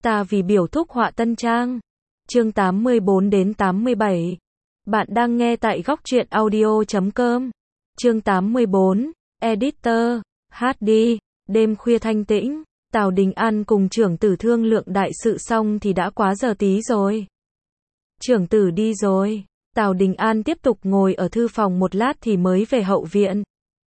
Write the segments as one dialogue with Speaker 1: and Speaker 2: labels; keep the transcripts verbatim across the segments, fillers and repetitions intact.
Speaker 1: Ta vì biểu thúc họa tân trang. Chương tám mươi bốn đến tám mươi bảy. Bạn đang nghe tại góc truyện audio chấm com. Chương tám mươi bốn, Editor, hát đi, đêm khuya thanh tĩnh, Tào Đình An cùng trưởng tử thương lượng đại sự xong thì đã quá giờ tí rồi. Trưởng tử đi rồi, Tào Đình An tiếp tục ngồi ở thư phòng một lát thì mới về hậu viện.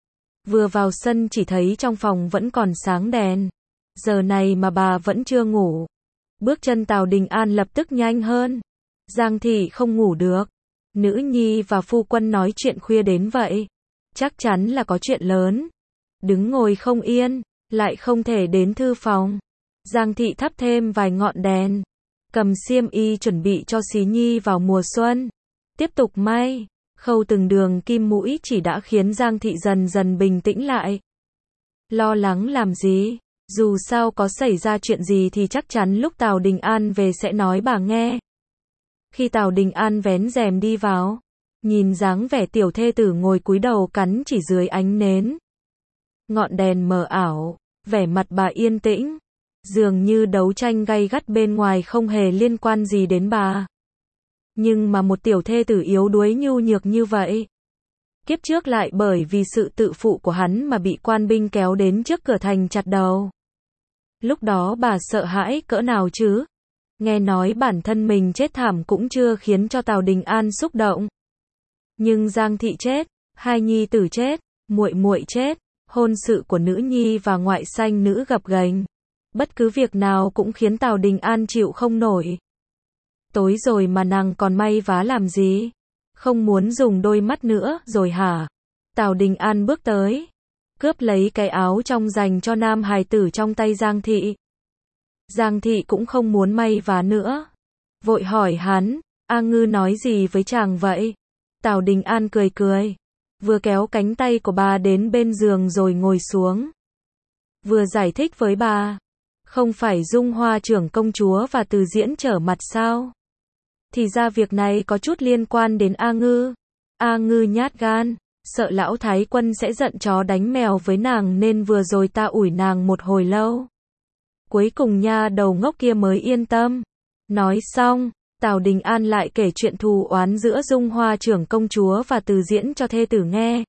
Speaker 1: Vừa vào sân chỉ thấy trong phòng vẫn còn sáng đèn. Giờ này mà bà vẫn chưa ngủ. Bước chân Tào Đình An lập tức nhanh hơn. Giang thị không ngủ được. Nữ nhi và phu quân nói chuyện khuya đến vậy. Chắc chắn là có chuyện lớn. Đứng ngồi không yên, lại không thể đến thư phòng. Giang thị thắp thêm vài ngọn đèn. Cầm xiêm y chuẩn bị cho Xí Nhi vào mùa xuân. Tiếp tục may, khâu từng đường kim mũi chỉ đã khiến Giang thị dần dần bình tĩnh lại. Lo lắng làm gì? Dù sao có xảy ra chuyện gì thì chắc chắn lúc Tào Đình An về sẽ nói bà nghe. Khi Tào Đình An vén rèm đi vào, nhìn dáng vẻ tiểu thê tử ngồi cúi đầu cắn chỉ dưới ánh nến. Ngọn đèn mờ ảo, vẻ mặt bà yên tĩnh, dường như đấu tranh gay gắt bên ngoài không hề liên quan gì đến bà. Nhưng mà một tiểu thê tử yếu đuối nhu nhược như vậy, kiếp trước lại bởi vì sự tự phụ của hắn mà bị quan binh kéo đến trước cửa thành chặt đầu. Lúc đó bà sợ hãi cỡ nào chứ? Nghe nói bản thân mình chết thảm cũng chưa khiến cho Tào Đình An xúc động. Nhưng Giang thị chết, hai nhi tử chết, muội muội chết, hôn sự của nữ nhi và ngoại sanh nữ gập ghềnh. Bất cứ việc nào cũng khiến Tào Đình An chịu không nổi. Tối rồi mà nàng còn may vá làm gì? Không muốn dùng đôi mắt nữa rồi hả? Tào Đình An bước tới, cướp lấy cái áo trong dành cho nam hài tử trong tay Giang thị. Giang thị cũng không muốn may vá nữa. Vội hỏi hắn, A Ngư nói gì với chàng vậy? Tào Đình An cười cười, vừa kéo cánh tay của bà đến bên giường rồi ngồi xuống. Vừa giải thích với bà, không phải Dung Hoa trưởng công chúa và Từ Diễn trở mặt sao? Thì ra việc này có chút liên quan đến A Ngư. A Ngư nhát gan, sợ lão thái quân sẽ giận chó đánh mèo với nàng nên vừa rồi ta ủi nàng một hồi lâu. Cuối cùng nha đầu ngốc kia mới yên tâm. Nói xong, Tào Đình An lại kể chuyện thù oán giữa Dung Hoa trưởng công chúa và Từ Diễn cho thê tử nghe.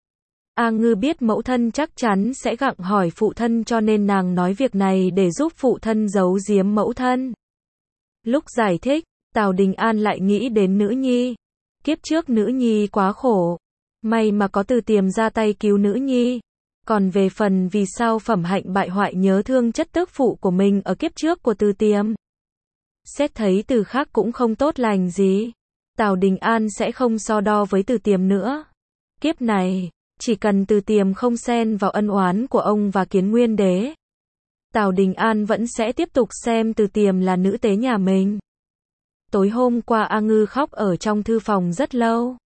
Speaker 1: A Ngư biết mẫu thân chắc chắn sẽ gặng hỏi phụ thân cho nên nàng nói việc này để giúp phụ thân giấu giếm mẫu thân. Lúc giải thích, Tào Đình An lại nghĩ đến nữ nhi. Kiếp trước nữ nhi quá khổ. May mà có Từ Tiềm ra tay cứu nữ nhi. Còn về phần vì sao phẩm hạnh bại hoại nhớ thương chất tước phụ của mình ở kiếp trước của Từ Tiềm. Xét thấy từ khác cũng không tốt lành gì. Tào Đình An sẽ không so đo với Từ Tiềm nữa. Kiếp này, chỉ cần Từ Tiềm không xen vào ân oán của ông và Kiến Nguyên Đế, Tào Đình An vẫn sẽ tiếp tục xem Từ Tiềm là nữ tế nhà mình. Tối hôm qua A Ngư khóc ở trong thư phòng rất lâu.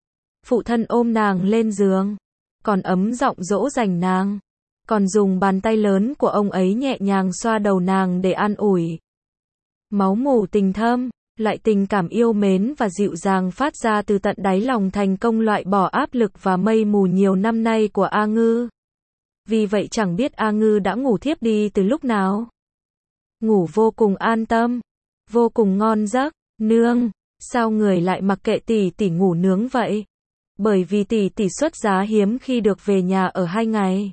Speaker 1: Phụ thân ôm nàng lên giường, còn ấm giọng dỗ dành nàng, còn dùng bàn tay lớn của ông ấy nhẹ nhàng xoa đầu nàng để an ủi. Máu mủ tình thâm, loại tình cảm yêu mến và dịu dàng phát ra từ tận đáy lòng thành công loại bỏ áp lực và mây mù nhiều năm nay của A Ngư. Vì vậy chẳng biết A Ngư đã ngủ thiếp đi từ lúc nào. Ngủ vô cùng an tâm, vô cùng ngon giấc. Nương, sao người lại mặc kệ tỷ tỷ ngủ nướng vậy? Bởi vì tỷ tỷ xuất giá hiếm khi được về nhà ở hai ngày.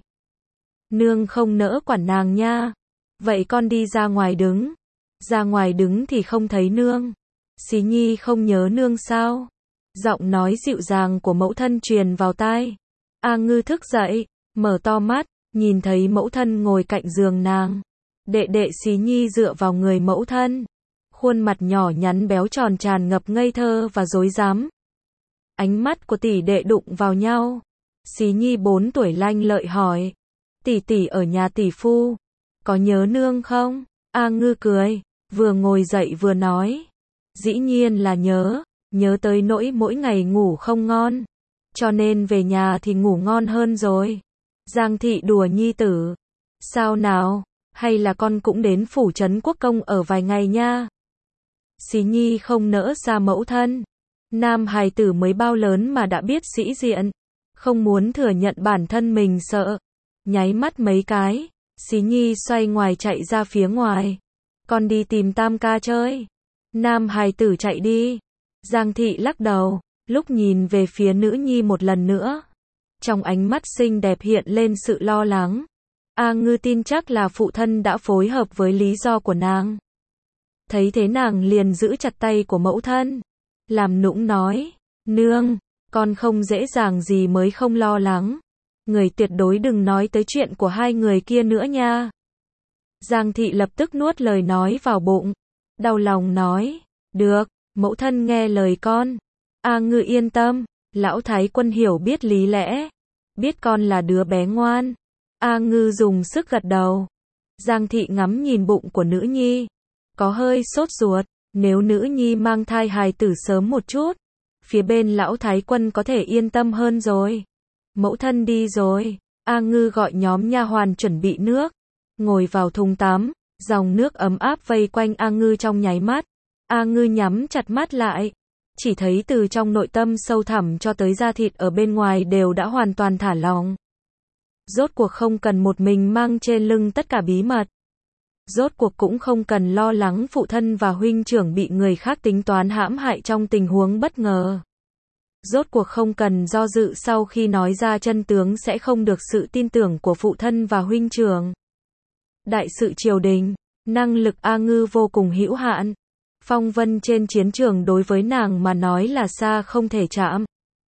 Speaker 1: Nương không nỡ quản nàng nha. Vậy con đi ra ngoài đứng. Ra ngoài đứng thì không thấy nương. Xí Nhi không nhớ nương sao? Giọng nói dịu dàng của mẫu thân truyền vào tai. A Ngư thức dậy, mở to mắt, nhìn thấy mẫu thân ngồi cạnh giường nàng. Đệ đệ Xí Nhi dựa vào người mẫu thân. Khuôn mặt nhỏ nhắn béo tròn tràn ngập ngây thơ và dối dám. Ánh mắt của tỷ đệ đụng vào nhau. Xí Nhi bốn tuổi lanh lợi hỏi. Tỷ tỷ ở nhà tỷ phu. Có nhớ nương không? A Ngư cười, vừa ngồi dậy vừa nói. Dĩ nhiên là nhớ, nhớ tới nỗi mỗi ngày ngủ không ngon. Cho nên về nhà thì ngủ ngon hơn rồi. Giang thị đùa nhi tử. Sao nào, hay là con cũng đến phủ trấn quốc công ở vài ngày nha. Xí Nhi không nỡ xa mẫu thân. Nam hài tử mới bao lớn mà đã biết sĩ diện. Không muốn thừa nhận bản thân mình sợ. Nháy mắt mấy cái, Xí Nhi xoay ngoài chạy ra phía ngoài. con đi tìm Tam ca chơi. Nam hài tử chạy đi. Giang thị lắc đầu, lúc nhìn về phía nữ nhi một lần nữa. Trong ánh mắt xinh đẹp hiện lên sự lo lắng. A Ngư tin chắc là phụ thân đã phối hợp với lý do của nàng. Thấy thế nàng liền giữ chặt tay của mẫu thân. Làm nũng nói, nương, con không dễ dàng gì mới không lo lắng. Người tuyệt đối đừng nói tới chuyện của hai người kia nữa nha. Giang thị lập tức nuốt lời nói vào bụng. Đau lòng nói, được, mẫu thân nghe lời con. A Ngư yên tâm, lão thái quân hiểu biết lý lẽ. Biết con là đứa bé ngoan. A Ngư dùng sức gật đầu. Giang thị ngắm nhìn bụng của nữ nhi. Có hơi sốt ruột, nếu nữ nhi mang thai hài tử sớm một chút. Phía bên lão thái quân có thể yên tâm hơn rồi. Mẫu thân đi rồi. A Ngư gọi nhóm nha hoàn chuẩn bị nước. Ngồi vào thùng tắm. Dòng nước ấm áp vây quanh A Ngư trong nháy mắt. A Ngư nhắm chặt mắt lại. Chỉ thấy từ trong nội tâm sâu thẳm cho tới da thịt ở bên ngoài đều đã hoàn toàn thả lỏng. Rốt cuộc không cần một mình mang trên lưng tất cả bí mật. Rốt cuộc cũng không cần lo lắng phụ thân và huynh trưởng bị người khác tính toán hãm hại trong tình huống bất ngờ. Rốt cuộc không cần do dự sau khi nói ra chân tướng sẽ không được sự tin tưởng của phụ thân và huynh trưởng. Đại sự triều đình, năng lực A Ngư vô cùng hữu hạn. Phong vân trên chiến trường đối với nàng mà nói là xa không thể chạm.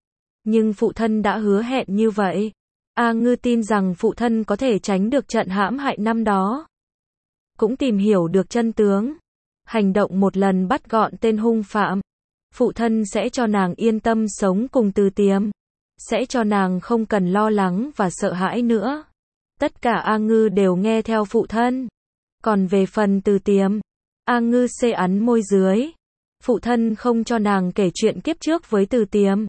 Speaker 1: Nhưng phụ thân đã hứa hẹn như vậy. A Ngư tin rằng phụ thân có thể tránh được trận hãm hại năm đó. Cũng tìm hiểu được chân tướng. Hành động một lần bắt gọn tên hung phạm. Phụ thân sẽ cho nàng yên tâm sống cùng Từ Tiềm. Sẽ cho nàng không cần lo lắng và sợ hãi nữa. Tất cả A Ngư đều nghe theo phụ thân. Còn về phần Từ Tiềm, A Ngư xê ắn môi dưới. Phụ thân không cho nàng kể chuyện kiếp trước với Từ Tiềm.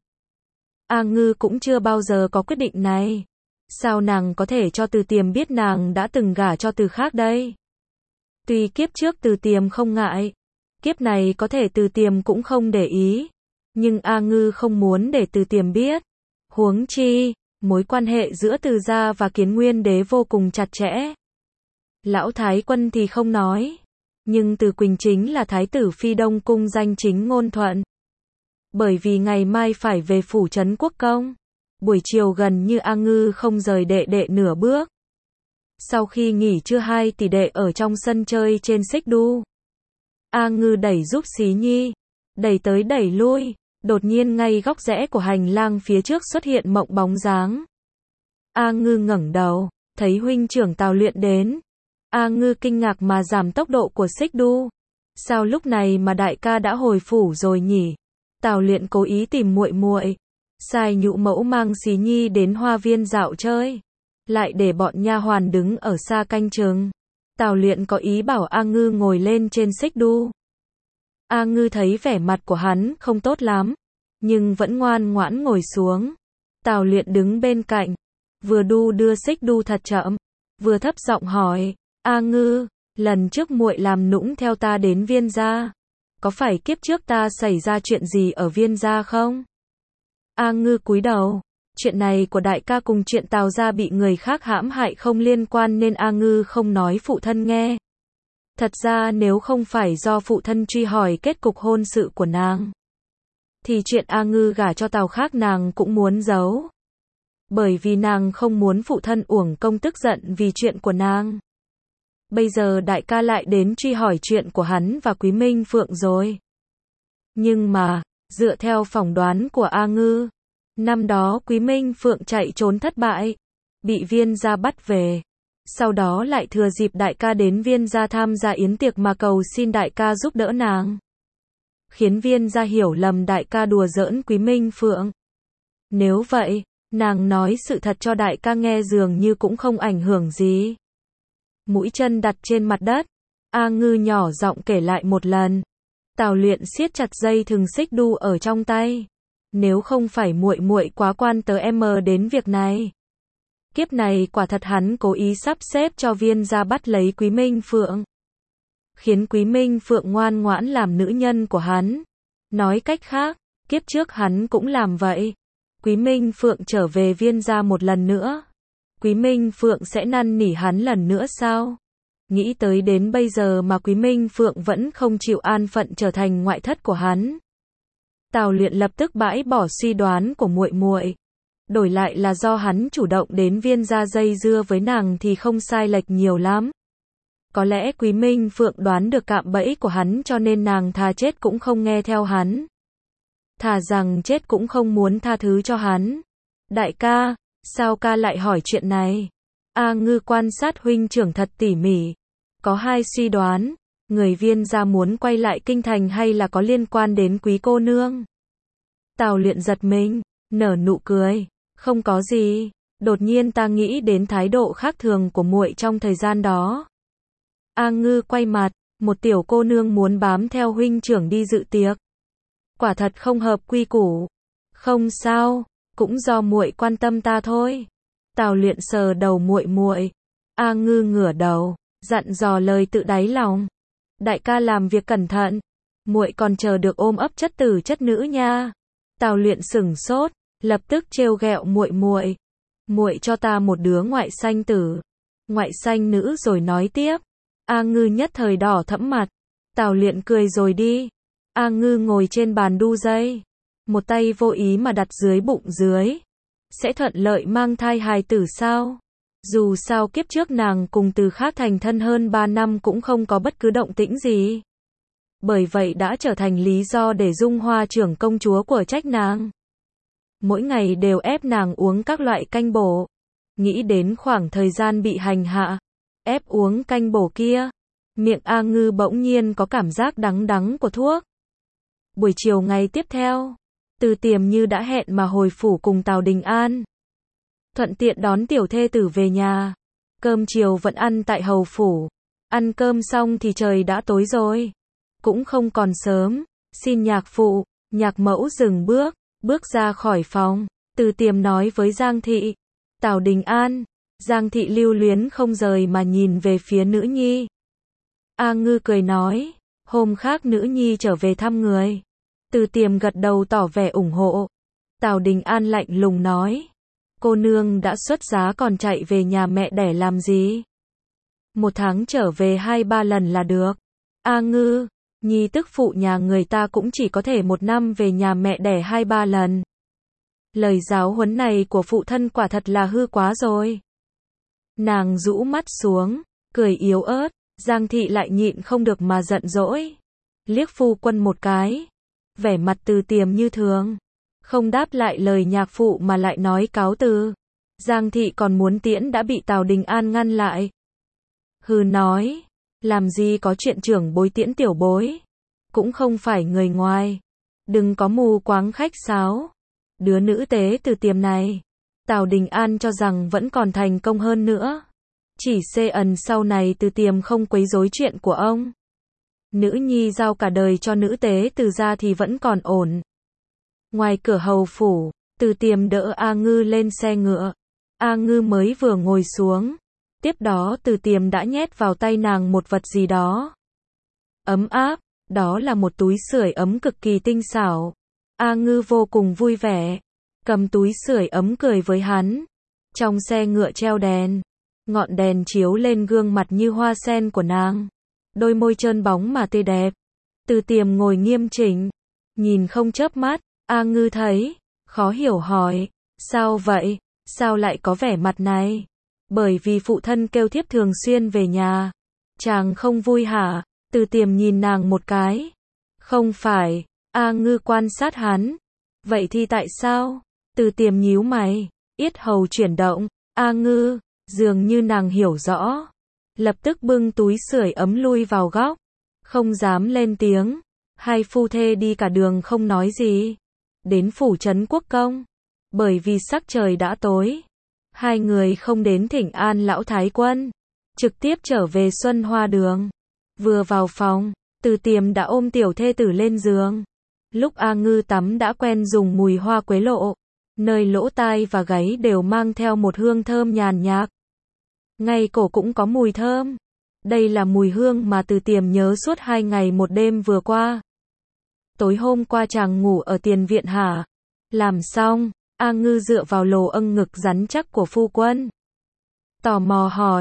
Speaker 1: A Ngư cũng chưa bao giờ có quyết định này. Sao nàng có thể cho Từ Tiềm biết nàng đã từng gả cho từ khác đây? Tuy kiếp trước Từ Tiềm không ngại, kiếp này có thể Từ Tiềm cũng không để ý. Nhưng A Ngư không muốn để Từ Tiềm biết. Huống chi, mối quan hệ giữa Từ gia và Kiến Nguyên đế vô cùng chặt chẽ. Lão thái quân thì không nói. Nhưng Từ Quỳnh chính là thái tử phi Đông cung danh chính ngôn thuận. Bởi vì ngày mai phải về phủ trấn quốc công. Buổi chiều gần như A Ngư không rời đệ đệ nửa bước. Sau khi nghỉ trưa hai tỷ đệ ở trong sân chơi trên xích đu. A Ngư đẩy giúp Xí Nhi. Đẩy tới đẩy lui. Đột nhiên ngay góc rẽ của hành lang phía trước xuất hiện mộng bóng dáng. A Ngư ngẩng đầu. Thấy huynh trưởng Tào Luyện đến. A Ngư kinh ngạc mà giảm tốc độ của xích đu. Sao lúc này mà đại ca đã hồi phủ rồi nhỉ? Tào Luyện cố ý tìm muội muội. Sai nhũ mẫu mang Xí Nhi đến hoa viên dạo chơi. Lại để bọn nha hoàn đứng ở xa canh chừng. Tào Luyện có ý bảo A Ngư ngồi lên trên xích đu. A Ngư thấy vẻ mặt của hắn không tốt lắm. Nhưng vẫn ngoan ngoãn ngồi xuống. Tào Luyện đứng bên cạnh. Vừa đu đưa xích đu thật chậm. Vừa thấp giọng hỏi. A Ngư, lần trước muội làm nũng theo ta đến Viên gia. Có phải kiếp trước ta xảy ra chuyện gì ở Viên gia không? A Ngư cúi đầu. Chuyện này của đại ca cùng chuyện Tào gia bị người khác hãm hại không liên quan nên A Ngư không nói phụ thân nghe. Thật ra nếu không phải do phụ thân truy hỏi kết cục hôn sự của nàng, thì chuyện A Ngư gả cho Tào khác nàng cũng muốn giấu. Bởi vì nàng không muốn phụ thân uổng công tức giận vì chuyện của nàng. Bây giờ đại ca lại đến truy hỏi chuyện của hắn và Quý Minh Phượng rồi. Nhưng mà, dựa theo phỏng đoán của A Ngư, năm đó Quý Minh Phượng chạy trốn thất bại, bị Viên gia bắt về. Sau đó lại thừa dịp đại ca đến Viên gia tham gia yến tiệc mà cầu xin đại ca giúp đỡ nàng. Khiến Viên gia hiểu lầm đại ca đùa giỡn Quý Minh Phượng. Nếu vậy, nàng nói sự thật cho đại ca nghe dường như cũng không ảnh hưởng gì. Mũi chân đặt trên mặt đất, A Ngư nhỏ giọng kể lại một lần. Tào Luyện siết chặt dây thừng xích đu ở trong tay. Nếu không phải muội muội quá quan tới em đến việc này, kiếp này quả thật hắn cố ý sắp xếp cho Viên gia bắt lấy Quý Minh Phượng, khiến Quý Minh Phượng ngoan ngoãn làm nữ nhân của hắn. Nói cách khác, kiếp trước hắn cũng làm vậy. Quý Minh Phượng trở về Viên gia một lần nữa, Quý Minh Phượng sẽ năn nỉ hắn lần nữa sao? Nghĩ tới đến bây giờ mà Quý Minh Phượng vẫn không chịu an phận trở thành ngoại thất của hắn. Tào Luyện lập tức bãi bỏ suy đoán của muội muội, đổi lại là do hắn chủ động đến Viên gia dây dưa với nàng thì không sai lệch nhiều lắm. Có lẽ Quý Minh Phượng đoán được cạm bẫy của hắn cho nên nàng thà chết cũng không nghe theo hắn. Thà rằng chết cũng không muốn tha thứ cho hắn. Đại ca, sao ca lại hỏi chuyện này? A Ngư quan sát huynh trưởng thật tỉ mỉ. Có hai suy đoán, người Viên gia muốn quay lại kinh thành hay là có liên quan đến Quý cô nương. Tào Luyện giật mình, nở nụ cười, không có gì, đột nhiên ta nghĩ đến thái độ khác thường của muội trong thời gian đó. A Ngư quay mặt, một tiểu cô nương muốn bám theo huynh trưởng đi dự tiệc. Quả thật không hợp quy củ. Không sao, cũng do muội quan tâm ta thôi. Tào Luyện sờ đầu muội muội. A Ngư ngửa đầu, dặn dò lời tự đáy lòng. Đại ca làm việc cẩn thận, muội còn chờ được ôm ấp chất tử chất nữ nha. Tào Luyện sửng sốt, lập tức trêu ghẹo muội muội. Muội cho ta một đứa ngoại sanh tử, ngoại sanh nữ rồi nói tiếp. A Ngư nhất thời đỏ thẫm mặt. Tào Luyện cười rồi đi. A Ngư ngồi trên bàn đu dây, một tay vô ý mà đặt dưới bụng dưới. Sẽ thuận lợi mang thai hài tử sao? Dù sao kiếp trước nàng cùng Từ Khác thành thân hơn ba năm cũng không có bất cứ động tĩnh gì. Bởi vậy đã trở thành lý do để Dung Hoa trưởng công chúa của trách nàng. Mỗi ngày đều ép nàng uống các loại canh bổ. Nghĩ đến khoảng thời gian bị hành hạ, ép uống canh bổ kia, miệng A Ngư bỗng nhiên có cảm giác đắng đắng của thuốc. Buổi chiều ngày tiếp theo, Từ Tiềm như đã hẹn mà hồi phủ cùng Tào Đình An. Thuận tiện đón tiểu thê tử về nhà. Cơm chiều vẫn ăn tại hầu phủ. Ăn cơm xong thì trời đã tối rồi. Cũng không còn sớm. Xin nhạc phụ, nhạc mẫu dừng bước, bước ra khỏi phòng. Từ Tiềm nói với Giang Thị. Tào Đình An. Giang Thị lưu luyến không rời mà nhìn về phía nữ nhi. A Ngư cười nói, hôm khác nữ nhi trở về thăm người. Từ Tiềm gật đầu tỏ vẻ ủng hộ. Tào Đình An lạnh lùng nói, cô nương đã xuất giá còn chạy về nhà mẹ đẻ làm gì? Một tháng trở về hai ba lần là được. A Ngư, nhi tức phụ nhà người ta cũng chỉ có thể một năm về nhà mẹ đẻ hai ba lần. Lời giáo huấn này của phụ thân quả thật là hư quá rồi. Nàng rũ mắt xuống, cười yếu ớt. Giang Thị lại nhịn không được mà giận dỗi. Liếc phu quân một cái. Vẻ mặt Từ Tiềm như thường. Không đáp lại lời nhạc phụ mà lại nói cáo từ. Giang Thị còn muốn tiễn đã bị Tào Đình An ngăn lại. Hừ nói, làm gì có chuyện trưởng bối tiễn tiểu bối. Cũng không phải người ngoài. Đừng có mù quáng khách sáo. Đứa nữ tế Từ Tiềm này, Tào Đình An cho rằng vẫn còn thành công hơn nữa. Chỉ xê ẩn sau này Từ Tiềm không quấy rối chuyện của ông. Nữ nhi giao cả đời cho nữ tế Từ gia thì vẫn còn ổn. Ngoài cửa hầu phủ, Từ Tiềm đỡ A Ngư lên xe ngựa. A Ngư mới vừa ngồi xuống. Tiếp đó Từ Tiềm đã nhét vào tay nàng một vật gì đó. Ấm áp, đó là một túi sưởi ấm cực kỳ tinh xảo. A Ngư vô cùng vui vẻ. Cầm túi sưởi ấm cười với hắn. Trong xe ngựa treo đèn. Ngọn đèn chiếu lên gương mặt như hoa sen của nàng. Đôi môi trơn bóng mà tươi đẹp. Từ Tiềm ngồi nghiêm chỉnh. Nhìn không chớp mắt. A Ngư thấy. Khó hiểu hỏi. Sao vậy? Sao lại có vẻ mặt này? Bởi vì phụ thân kêu thiếp thường xuyên về nhà. Chàng không vui hả? Từ Tiềm nhìn nàng một cái. Không phải. A Ngư quan sát hắn. Vậy thì tại sao? Từ Tiềm nhíu mày. Yết hầu chuyển động. A Ngư. Dường như nàng hiểu rõ. Lập tức bưng túi sưởi ấm lui vào góc. Không dám lên tiếng. Hai phu thê đi cả đường không nói gì. Đến phủ trấn quốc công. Bởi vì sắc trời đã tối. Hai người không đến thỉnh an lão thái quân. Trực tiếp trở về Xuân Hoa đường. Vừa vào phòng, Từ Tiềm đã ôm tiểu thê tử lên giường. Lúc A Ngư tắm đã quen dùng mùi hoa quế lộ. Nơi lỗ tai và gáy đều mang theo một hương thơm nhàn nhạt. Ngay cổ cũng có mùi thơm. Đây là mùi hương mà Từ Tiềm nhớ suốt hai ngày một đêm vừa qua. Tối hôm qua chàng ngủ ở tiền viện hả? Làm xong, A Ngư dựa vào lồ âng ngực rắn chắc của phu quân. Tò mò hỏi,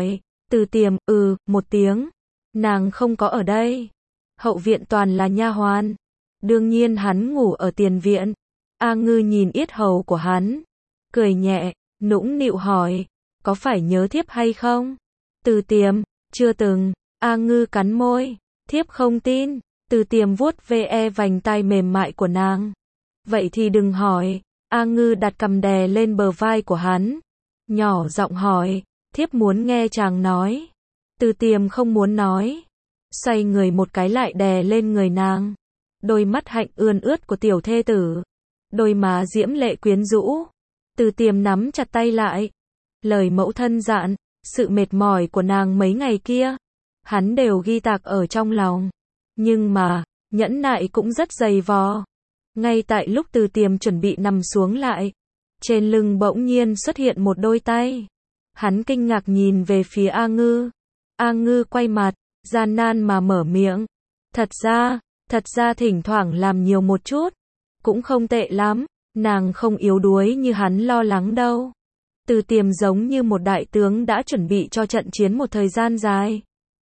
Speaker 1: Từ Tiềm, ừ, một tiếng. Nàng không có ở đây. Hậu viện toàn là nha hoàn. Đương nhiên hắn ngủ ở tiền viện. A Ngư nhìn yết hầu của hắn. Cười nhẹ, nũng nịu hỏi. Có phải nhớ thiếp hay không? Từ Tiềm, chưa từng. A Ngư cắn môi. Thiếp không tin. Từ Tiềm vuốt ve vành tai mềm mại của nàng. Vậy thì đừng hỏi. A Ngư đặt cằm đè lên bờ vai của hắn. Nhỏ giọng hỏi. Thiếp muốn nghe chàng nói. Từ Tiềm không muốn nói. Xoay người một cái lại đè lên người nàng. Đôi mắt hạnh ươn ướt của tiểu thê tử. Đôi má diễm lệ quyến rũ. Từ Tiềm nắm chặt tay lại. Lời mẫu thân dặn, sự mệt mỏi của nàng mấy ngày kia, hắn đều ghi tạc ở trong lòng. Nhưng mà, nhẫn nại cũng rất dày vò. Ngay tại lúc Từ Tiềm chuẩn bị nằm xuống lại, trên lưng bỗng nhiên xuất hiện một đôi tay. Hắn kinh ngạc nhìn về phía A Ngư. A Ngư quay mặt, gian nan mà mở miệng. Thật ra, thật ra thỉnh thoảng làm nhiều một chút, cũng không tệ lắm, nàng không yếu đuối như hắn lo lắng đâu. Từ Tiềm giống như một đại tướng đã chuẩn bị cho trận chiến một thời gian dài.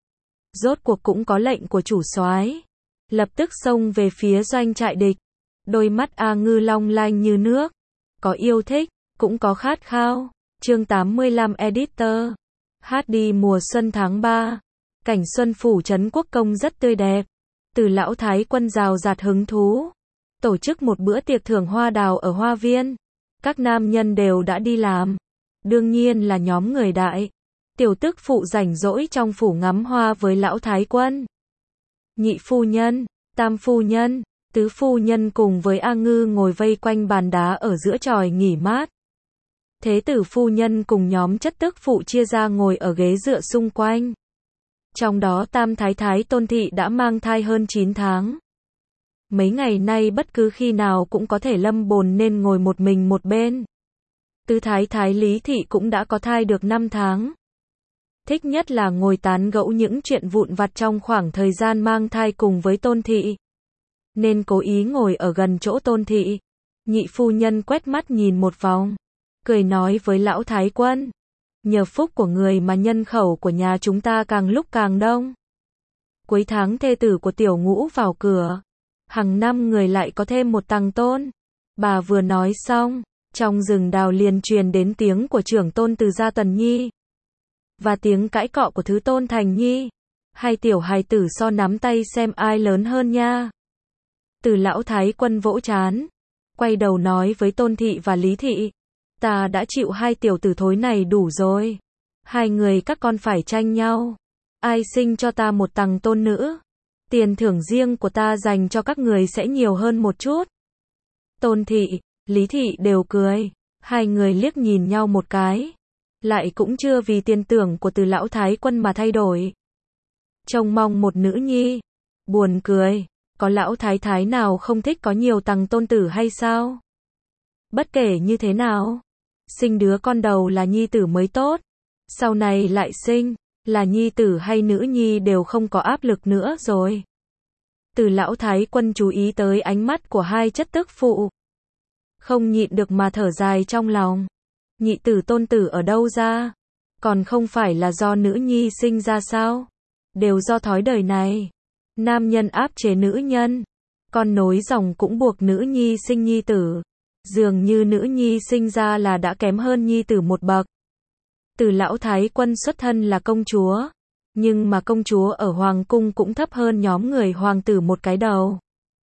Speaker 1: Rốt cuộc cũng có lệnh của chủ soái, lập tức xông về phía doanh trại địch. Đôi mắt A Ngư long lanh như nước, có yêu thích, cũng có khát khao. Chương tám mươi lăm Editor. Hát đi mùa xuân tháng ba. Cảnh xuân phủ trấn Quốc Công rất tươi đẹp. Từ lão thái quân rào rạt hứng thú. Tổ chức một bữa tiệc thưởng hoa đào ở hoa viên. Các nam nhân đều đã đi làm. Đương nhiên là nhóm người đại. Tiểu tức phụ rảnh rỗi trong phủ ngắm hoa với lão thái quân. Nhị phu nhân, tam phu nhân, tứ phu nhân cùng với A Ngư ngồi vây quanh bàn đá ở giữa chòi nghỉ mát. Thế tử phu nhân cùng nhóm chất tức phụ chia ra ngồi ở ghế dựa xung quanh. Trong đó tam thái thái Tôn Thị đã mang thai hơn chín tháng. Mấy ngày nay bất cứ khi nào cũng có thể lâm bồn nên ngồi một mình một bên. Tứ thái thái Lý Thị cũng đã có thai được năm tháng. Thích nhất là ngồi tán gẫu những chuyện vụn vặt trong khoảng thời gian mang thai cùng với Tôn Thị. Nên cố ý ngồi ở gần chỗ Tôn Thị. Nhị phu nhân quét mắt nhìn một vòng, cười nói với lão thái quân. Nhờ phúc của người mà nhân khẩu của nhà chúng ta càng lúc càng đông. Cuối tháng thê tử của tiểu ngũ vào cửa. Hàng năm người lại có thêm một tằng tôn. Bà vừa nói xong, trong rừng đào liền truyền đến tiếng của trưởng tôn từ gia Tần Nhi. Và tiếng cãi cọ của thứ tôn Thành Nhi. Hai tiểu hài tử so nắm tay xem ai lớn hơn nha. Từ lão thái quân vỗ chán. Quay đầu nói với Tôn Thị và Lý Thị. Ta đã chịu hai tiểu tử thối này đủ rồi. Hai người các con phải tranh nhau. Ai sinh cho ta một tằng tôn nữ, tiền thưởng riêng của ta dành cho các người sẽ nhiều hơn một chút. Tôn Thị, Lý Thị đều cười. Hai người liếc nhìn nhau một cái. Lại cũng chưa vì tiền tưởng của từ lão thái quân mà thay đổi. Trông mong một nữ nhi. Buồn cười. Có lão thái thái nào không thích có nhiều tằng tôn tử hay sao? Bất kể như thế nào, sinh đứa con đầu là nhi tử mới tốt. Sau này lại sinh, là nhi tử hay nữ nhi đều không có áp lực nữa rồi. Từ lão thái quân chú ý tới ánh mắt của hai chất tức phụ. Không nhịn được mà thở dài trong lòng. Nhị tử tôn tử ở đâu ra? Còn không phải là do nữ nhi sinh ra sao? Đều do thói đời này. Nam nhân áp chế nữ nhân. Con nối dòng cũng buộc nữ nhi sinh nhi tử. Dường như nữ nhi sinh ra là đã kém hơn nhi tử một bậc. Từ lão thái quân xuất thân là công chúa. Nhưng mà công chúa ở hoàng cung cũng thấp hơn nhóm người hoàng tử một cái đầu.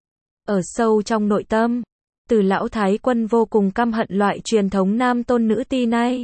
Speaker 1: Ở sâu trong nội tâm, từ lão thái quân vô cùng căm hận loại truyền thống nam tôn nữ ti này.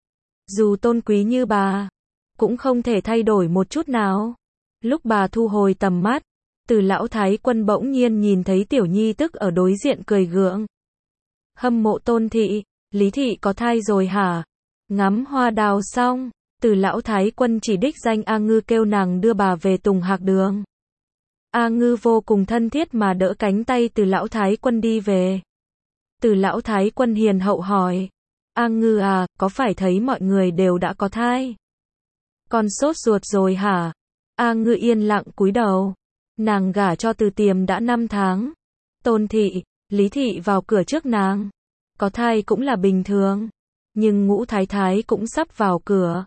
Speaker 1: Dù tôn quý như bà, cũng không thể thay đổi một chút nào. Lúc bà thu hồi tầm mắt, từ lão thái quân bỗng nhiên nhìn thấy tiểu nhi tức ở đối diện cười gượng. Hâm mộ Tôn Thị, Lý Thị có thai rồi hả? Ngắm hoa đào xong, từ lão thái quân chỉ đích danh A Ngư kêu nàng đưa bà về Tùng Hạc Đường. A Ngư vô cùng thân thiết mà đỡ cánh tay từ lão thái quân đi về. Từ lão thái quân hiền hậu hỏi. A Ngư à, có phải thấy mọi người đều đã có thai? Con sốt ruột rồi hả? A Ngư yên lặng cúi đầu. Nàng gả cho Từ Tiềm đã năm tháng. Tôn Thị, Lý Thị vào cửa trước nàng. Có thai cũng là bình thường. Nhưng ngũ thái thái cũng sắp vào cửa.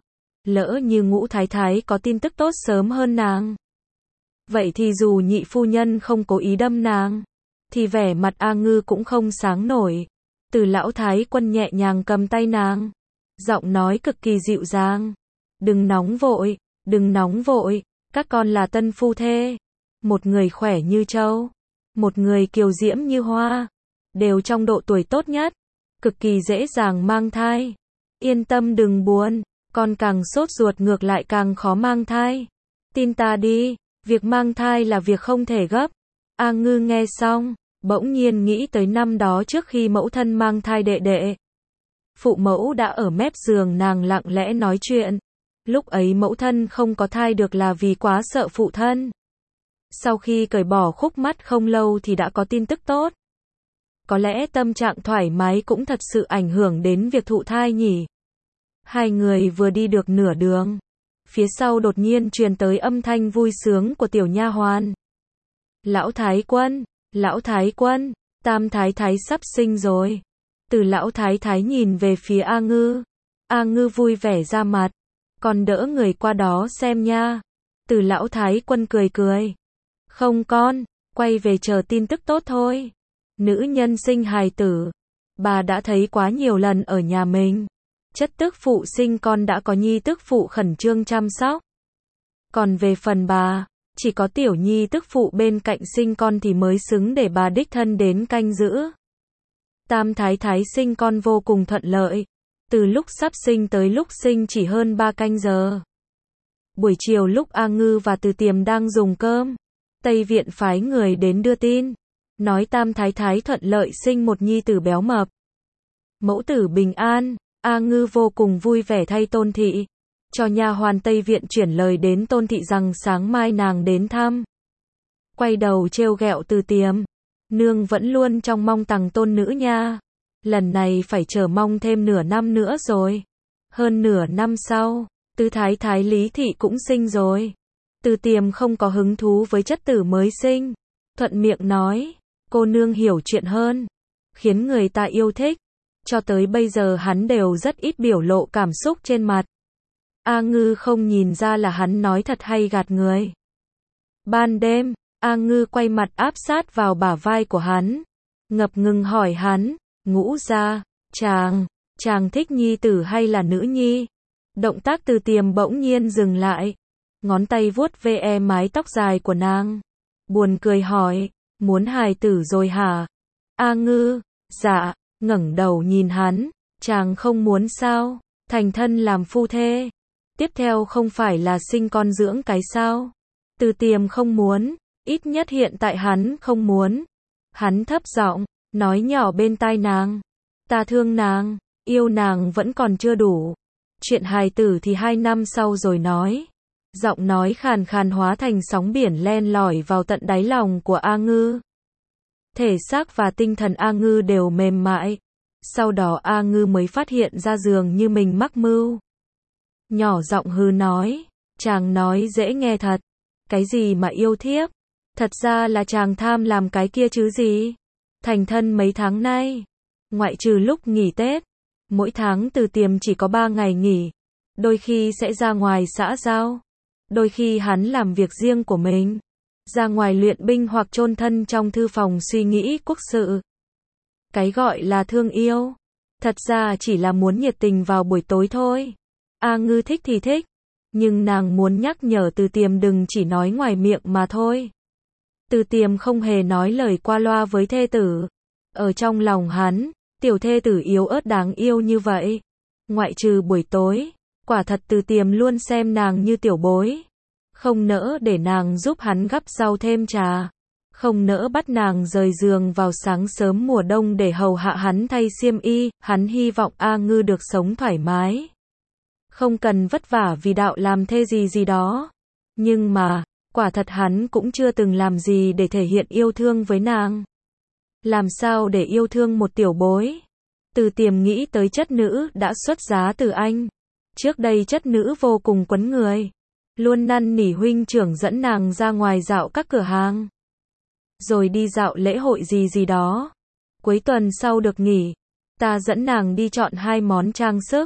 Speaker 1: Lỡ như Ngũ Thái Thái có tin tức tốt sớm hơn nàng. Vậy thì dù nhị phu nhân không cố ý đâm nàng, thì vẻ mặt A Ngư cũng không sáng nổi. Từ lão thái quân nhẹ nhàng cầm tay nàng, giọng nói cực kỳ dịu dàng. Đừng nóng vội, đừng nóng vội, các con là tân phu thê. Một người khỏe như trâu, một người kiều diễm như hoa, đều trong độ tuổi tốt nhất, cực kỳ dễ dàng mang thai. Yên tâm đừng buồn, con càng sốt ruột ngược lại càng khó mang thai. Tin ta đi, việc mang thai là việc không thể gấp. A Ngư nghe xong, bỗng nhiên nghĩ tới năm đó trước khi mẫu thân mang thai đệ đệ. Phụ mẫu đã ở mép giường nàng lặng lẽ nói chuyện. Lúc ấy mẫu thân không có thai được là vì quá sợ phụ thân. Sau khi cởi bỏ khúc mắc không lâu thì đã có tin tức tốt. Có lẽ tâm trạng thoải mái cũng thật sự ảnh hưởng đến việc thụ thai nhỉ. Hai người vừa đi được nửa đường, phía sau đột nhiên truyền tới âm thanh vui sướng của tiểu nha hoàn. Lão Thái Quân, Lão Thái Quân, Tam Thái Thái sắp sinh rồi. Từ Lão Thái Thái nhìn về phía A Ngư. A Ngư vui vẻ ra mặt. Còn đỡ người qua đó xem nha. Từ Lão Thái Quân cười cười. Không con, quay về chờ tin tức tốt thôi. Nữ nhân sinh hài tử, bà đã thấy quá nhiều lần ở nhà mình. Chất tức phụ sinh con đã có nhi tức phụ khẩn trương chăm sóc. Còn về phần bà, chỉ có tiểu nhi tức phụ bên cạnh sinh con thì mới xứng để bà đích thân đến canh giữ. Tam Thái Thái sinh con vô cùng thuận lợi. Từ lúc sắp sinh tới lúc sinh chỉ hơn ba canh giờ. Buổi chiều lúc A Ngư và Từ Tiềm đang dùng cơm, Tây Viện phái người đến đưa tin, nói Tam Thái Thái thuận lợi sinh một nhi tử béo mập. Mẫu tử bình an. A Ngư vô cùng vui vẻ thay Tôn thị, cho nha hoàn Tây Viện chuyển lời đến Tôn thị rằng sáng mai nàng đến thăm. Quay đầu trêu ghẹo Từ Tiềm, nương vẫn luôn trong mong tằng tôn nữ nha. Lần này phải chờ mong thêm nửa năm nữa rồi. Hơn nửa năm sau, Tứ Thái Thái Lý thị cũng sinh rồi. Từ Tiềm không có hứng thú với chất tử mới sinh, thuận miệng nói, cô nương hiểu chuyện hơn, khiến người ta yêu thích. Cho tới bây giờ hắn đều rất ít biểu lộ cảm xúc trên mặt. A Ngư không nhìn ra là hắn nói thật hay gạt người. Ban đêm, A Ngư quay mặt áp sát vào bả vai của hắn, ngập ngừng hỏi hắn, Ngũ gia, chàng, chàng thích nhi tử hay là nữ nhi? Động tác Từ Tiềm bỗng nhiên dừng lại, ngón tay vuốt ve mái tóc dài của nàng, buồn cười hỏi, muốn hài tử rồi hả? A Ngư, dạ, ngẩng đầu nhìn hắn, chàng không muốn sao? Thành thân làm phu thê, tiếp theo không phải là sinh con dưỡng cái sao? Từ Tiềm không muốn, ít nhất hiện tại hắn không muốn. Hắn thấp giọng nói nhỏ bên tai nàng, ta thương nàng, yêu nàng vẫn còn chưa đủ. Chuyện hài tử thì hai năm sau rồi nói. Giọng nói khàn khàn hóa thành sóng biển len lỏi vào tận đáy lòng của A Ngư. Thể xác và tinh thần A Ngư đều mềm mại. Sau đó A Ngư mới phát hiện ra dường như mình mắc mưu. Nhỏ giọng hư nói, chàng nói dễ nghe thật. Cái gì mà yêu thiếp? Thật ra là chàng tham làm cái kia chứ gì? Thành thân mấy tháng nay, ngoại trừ lúc nghỉ Tết, mỗi tháng Từ Tiềm chỉ có ba ngày nghỉ. Đôi khi sẽ ra ngoài xã giao, đôi khi hắn làm việc riêng của mình, ra ngoài luyện binh hoặc chôn thân trong thư phòng suy nghĩ quốc sự. Cái gọi là thương yêu, thật ra chỉ là muốn nhiệt tình vào buổi tối thôi. A Ngư thích thì thích, nhưng nàng muốn nhắc nhở Từ Tiềm đừng chỉ nói ngoài miệng mà thôi. Từ Tiềm không hề nói lời qua loa với thê tử. Ở trong lòng hắn, tiểu thê tử yếu ớt đáng yêu như vậy. Ngoại trừ buổi tối, quả thật Từ Tiềm luôn xem nàng như tiểu bối. Không nỡ để nàng giúp hắn gắp rau thêm trà. Không nỡ bắt nàng rời giường vào sáng sớm mùa đông để hầu hạ hắn thay xiêm y. Hắn hy vọng A Ngư được sống thoải mái, không cần vất vả vì đạo làm thê gì gì đó. Nhưng mà, quả thật hắn cũng chưa từng làm gì để thể hiện yêu thương với nàng. Làm sao để yêu thương một tiểu bối? Từ Tiềm nghĩ tới chất nữ đã xuất giá từ Anh. Trước đây chất nữ vô cùng quấn người, luôn năn nỉ huynh trưởng dẫn nàng ra ngoài dạo các cửa hàng, rồi đi dạo lễ hội gì gì đó. Cuối tuần sau được nghỉ, ta dẫn nàng đi chọn hai món trang sức.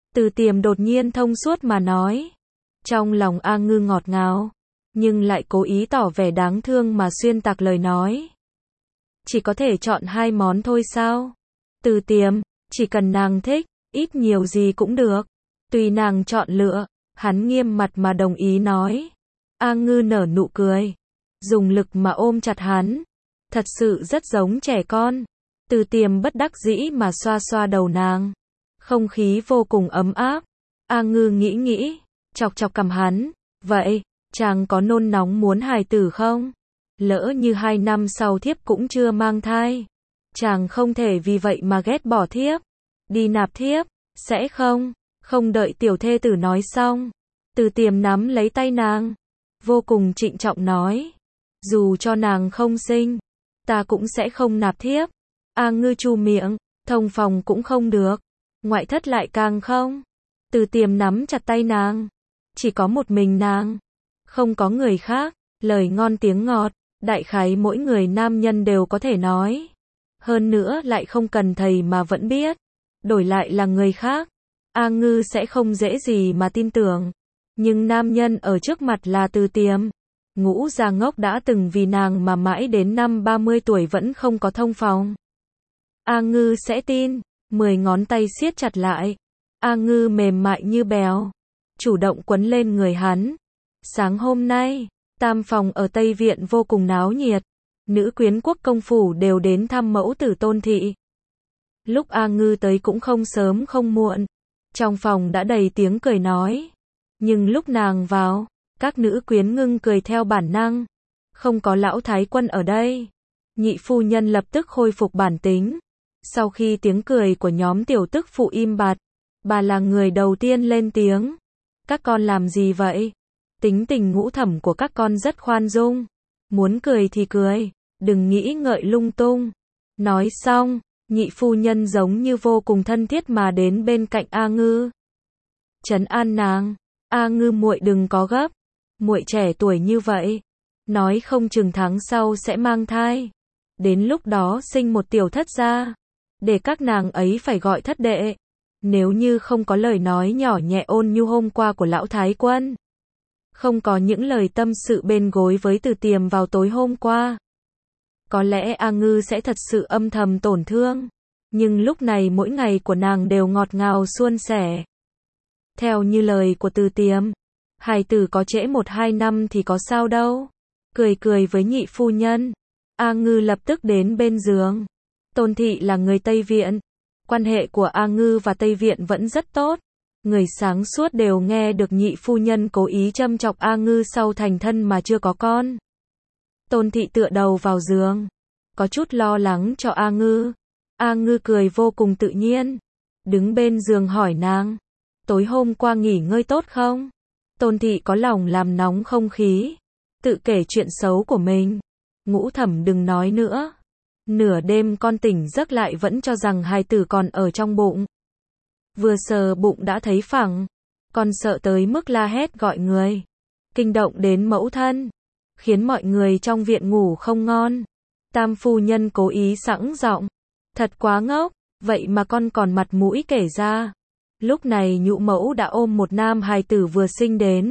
Speaker 1: Từ Tiềm đột nhiên thông suốt mà nói. Trong lòng A Ngư ngọt ngào, nhưng lại cố ý tỏ vẻ đáng thương mà xuyên tạc lời nói. Chỉ có thể chọn hai món thôi sao? Từ Tiềm, chỉ cần nàng thích, ít nhiều gì cũng được. Tùy nàng chọn lựa, hắn nghiêm mặt mà đồng ý nói. A Ngư nở nụ cười, dùng lực mà ôm chặt hắn. Thật sự rất giống trẻ con. Từ Tiềm bất đắc dĩ mà xoa xoa đầu nàng. Không khí vô cùng ấm áp. A Ngư nghĩ nghĩ, chọc chọc cằm hắn. Vậy, chàng có nôn nóng muốn hài tử không? Lỡ như hai năm sau thiếp cũng chưa mang thai. Chàng không thể vì vậy mà ghét bỏ thiếp. Đi nạp thiếp, sẽ không? Không đợi tiểu thê tử nói xong. Từ Tiềm nắm lấy tay nàng. Vô cùng trịnh trọng nói. Dù cho nàng không sinh, ta cũng sẽ không nạp thiếp. A Ngư chu miệng, thông phòng cũng không được. Ngoại thất lại càng không. Từ Tiềm nắm chặt tay nàng. Chỉ có một mình nàng. Không có người khác. Lời ngon tiếng ngọt, đại khái mỗi người nam nhân đều có thể nói. Hơn nữa lại không cần thầy mà vẫn biết. Đổi lại là người khác, A Ngư sẽ không dễ gì mà tin tưởng. Nhưng nam nhân ở trước mặt là Từ Tiềm. Ngũ Gia Ngốc đã từng vì nàng mà mãi đến năm ba mươi tuổi vẫn không có thông phòng. A Ngư sẽ tin. Mười ngón tay siết chặt lại. A Ngư mềm mại như bèo, chủ động quấn lên người hắn. Sáng hôm nay, tam phòng ở Tây Viện vô cùng náo nhiệt. Nữ quyến quốc công phủ đều đến thăm mẫu tử Tôn thị. Lúc A Ngư tới cũng không sớm không muộn. Trong phòng đã đầy tiếng cười nói. Nhưng lúc nàng vào, các nữ quyến ngưng cười theo bản năng. Không có lão thái quân ở đây. Nhị phu nhân lập tức khôi phục bản tính. Sau khi tiếng cười của nhóm tiểu tức phụ im bặt, bà là người đầu tiên lên tiếng. Các con làm gì vậy? Tính tình Ngũ Thẩm của các con rất khoan dung. Muốn cười thì cười, đừng nghĩ ngợi lung tung. Nói xong, nhị phu nhân giống như vô cùng thân thiết mà đến bên cạnh A Ngư. Trấn an nàng. A Ngư muội đừng có gấp. Muội trẻ tuổi như vậy, nói không chừng tháng sau sẽ mang thai. Đến lúc đó sinh một tiểu thất ra. Để các nàng ấy phải gọi thất đệ. Nếu như không có lời nói nhỏ nhẹ ôn nhu hôm qua của lão thái quân, không có những lời tâm sự bên gối với Từ Tiềm vào tối hôm qua, có lẽ A Ngư sẽ thật sự âm thầm tổn thương. Nhưng lúc này mỗi ngày của nàng đều ngọt ngào suôn sẻ. Theo như lời của Từ Tiềm, hài tử có trễ một hai năm thì có sao đâu. Cười cười với nhị phu nhân, A Ngư lập tức đến bên giường. Tôn thị là người Tây Viện. Quan hệ của A Ngư và Tây Viện vẫn rất tốt. Người sáng suốt đều nghe được nhị phu nhân cố ý châm chọc A Ngư sau thành thân mà chưa có con. Tôn thị tựa đầu vào giường, có chút lo lắng cho A Ngư. A Ngư cười vô cùng tự nhiên, đứng bên giường hỏi nàng, tối hôm qua nghỉ ngơi tốt không? Tôn thị có lòng làm nóng không khí, tự kể chuyện xấu của mình. Ngũ Thẩm đừng nói nữa. Nửa đêm con tỉnh giấc lại vẫn cho rằng hài tử còn ở trong bụng. Vừa sờ bụng đã thấy phẳng. Con sợ tới mức la hét gọi người. Kinh động đến mẫu thân. Khiến mọi người trong viện ngủ không ngon. Tam phu nhân cố ý sẵn giọng. Thật quá ngốc. Vậy mà con còn mặt mũi kể ra. Lúc này nhũ mẫu đã ôm một nam hài tử vừa sinh đến.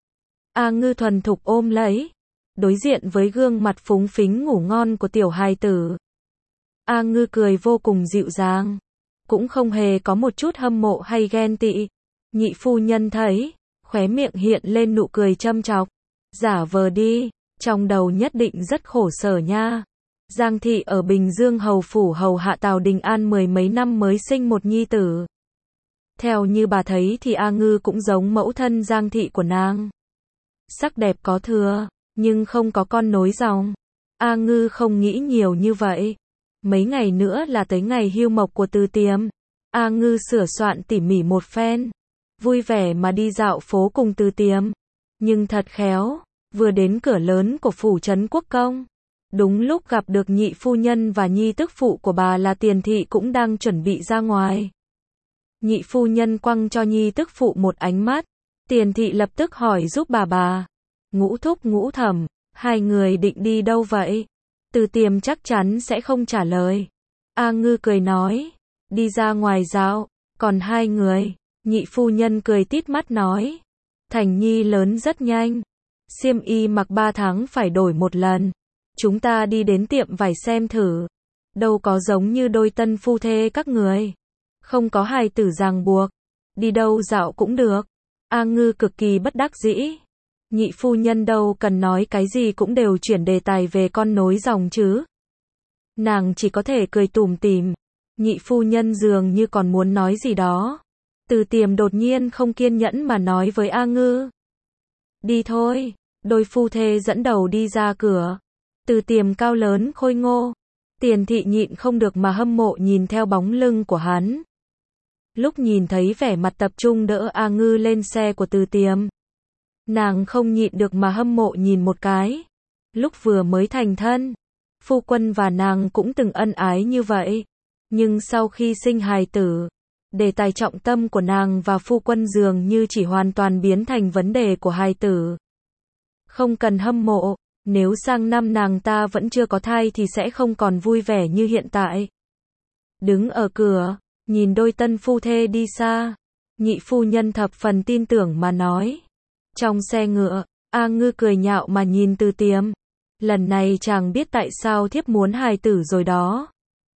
Speaker 1: A Ngư thuần thục ôm lấy. Đối diện với gương mặt phúng phính ngủ ngon của tiểu hài tử. A Ngư cười vô cùng dịu dàng. Cũng không hề có một chút hâm mộ hay ghen tị. Nhị phu nhân thấy, khóe miệng hiện lên nụ cười châm chọc. Giả vờ đi, trong đầu nhất định rất khổ sở nha. Giang thị ở Bình Dương hầu phủ hầu hạ Tào Đình An mười mấy năm mới sinh một nhi tử. Theo như bà thấy thì A Ngư cũng giống mẫu thân Giang thị của nàng. Sắc đẹp có thừa, nhưng không có con nối dòng. A Ngư không nghĩ nhiều như vậy. Mấy ngày nữa là tới ngày hưu mộc của Từ Tiềm. A Ngư sửa soạn tỉ mỉ một phen, vui vẻ mà đi dạo phố cùng Từ Tiềm. Nhưng thật khéo, vừa đến cửa lớn của phủ trấn quốc công, đúng lúc gặp được nhị phu nhân và nhi tức phụ của bà là Tiền thị cũng đang chuẩn bị ra ngoài. Nhị phu nhân quăng cho nhi tức phụ một ánh mắt. Tiền thị lập tức hỏi giúp bà bà. Ngũ thúc Ngũ Thẩm, hai người định đi đâu vậy? Từ Tiềm chắc chắn sẽ không trả lời. A Ngư cười nói, đi ra ngoài dạo, còn hai người, Nhị phu nhân cười tít mắt nói. Thành nhi lớn rất nhanh. Xiêm y mặc ba tháng phải đổi một lần. Chúng ta đi đến tiệm vải xem thử. Đâu có giống như đôi tân phu thê các người. Không có hài tử ràng buộc. Đi đâu dạo cũng được. A Ngư cực kỳ bất đắc dĩ. Nhị phu nhân đâu cần nói cái gì cũng đều chuyển đề tài về con nối dòng chứ. Nàng chỉ có thể cười tủm tỉm. Nhị phu nhân dường như còn muốn nói gì đó. Từ Tiềm đột nhiên không kiên nhẫn mà nói với A Ngư. Đi thôi. Đôi phu thê dẫn đầu đi ra cửa. Từ Tiềm cao lớn khôi ngô. Tiền thị nhịn không được mà hâm mộ nhìn theo bóng lưng của hắn. Lúc nhìn thấy vẻ mặt tập trung đỡ A Ngư lên xe của Từ Tiềm, nàng không nhịn được mà hâm mộ nhìn một cái. Lúc vừa mới thành thân, phu quân và nàng cũng từng ân ái như vậy. Nhưng sau khi sinh hài tử, đề tài trọng tâm của nàng và phu quân dường như chỉ hoàn toàn biến thành vấn đề của hài tử. Không cần hâm mộ, nếu sang năm nàng ta vẫn chưa có thai thì sẽ không còn vui vẻ như hiện tại. Đứng ở cửa, nhìn đôi tân phu thê đi xa, nhị phu nhân thập phần tin tưởng mà nói. Trong xe ngựa, A Ngư cười nhạo mà nhìn Từ Tiềm. Lần này chàng biết tại sao thiếp muốn hài tử rồi đó.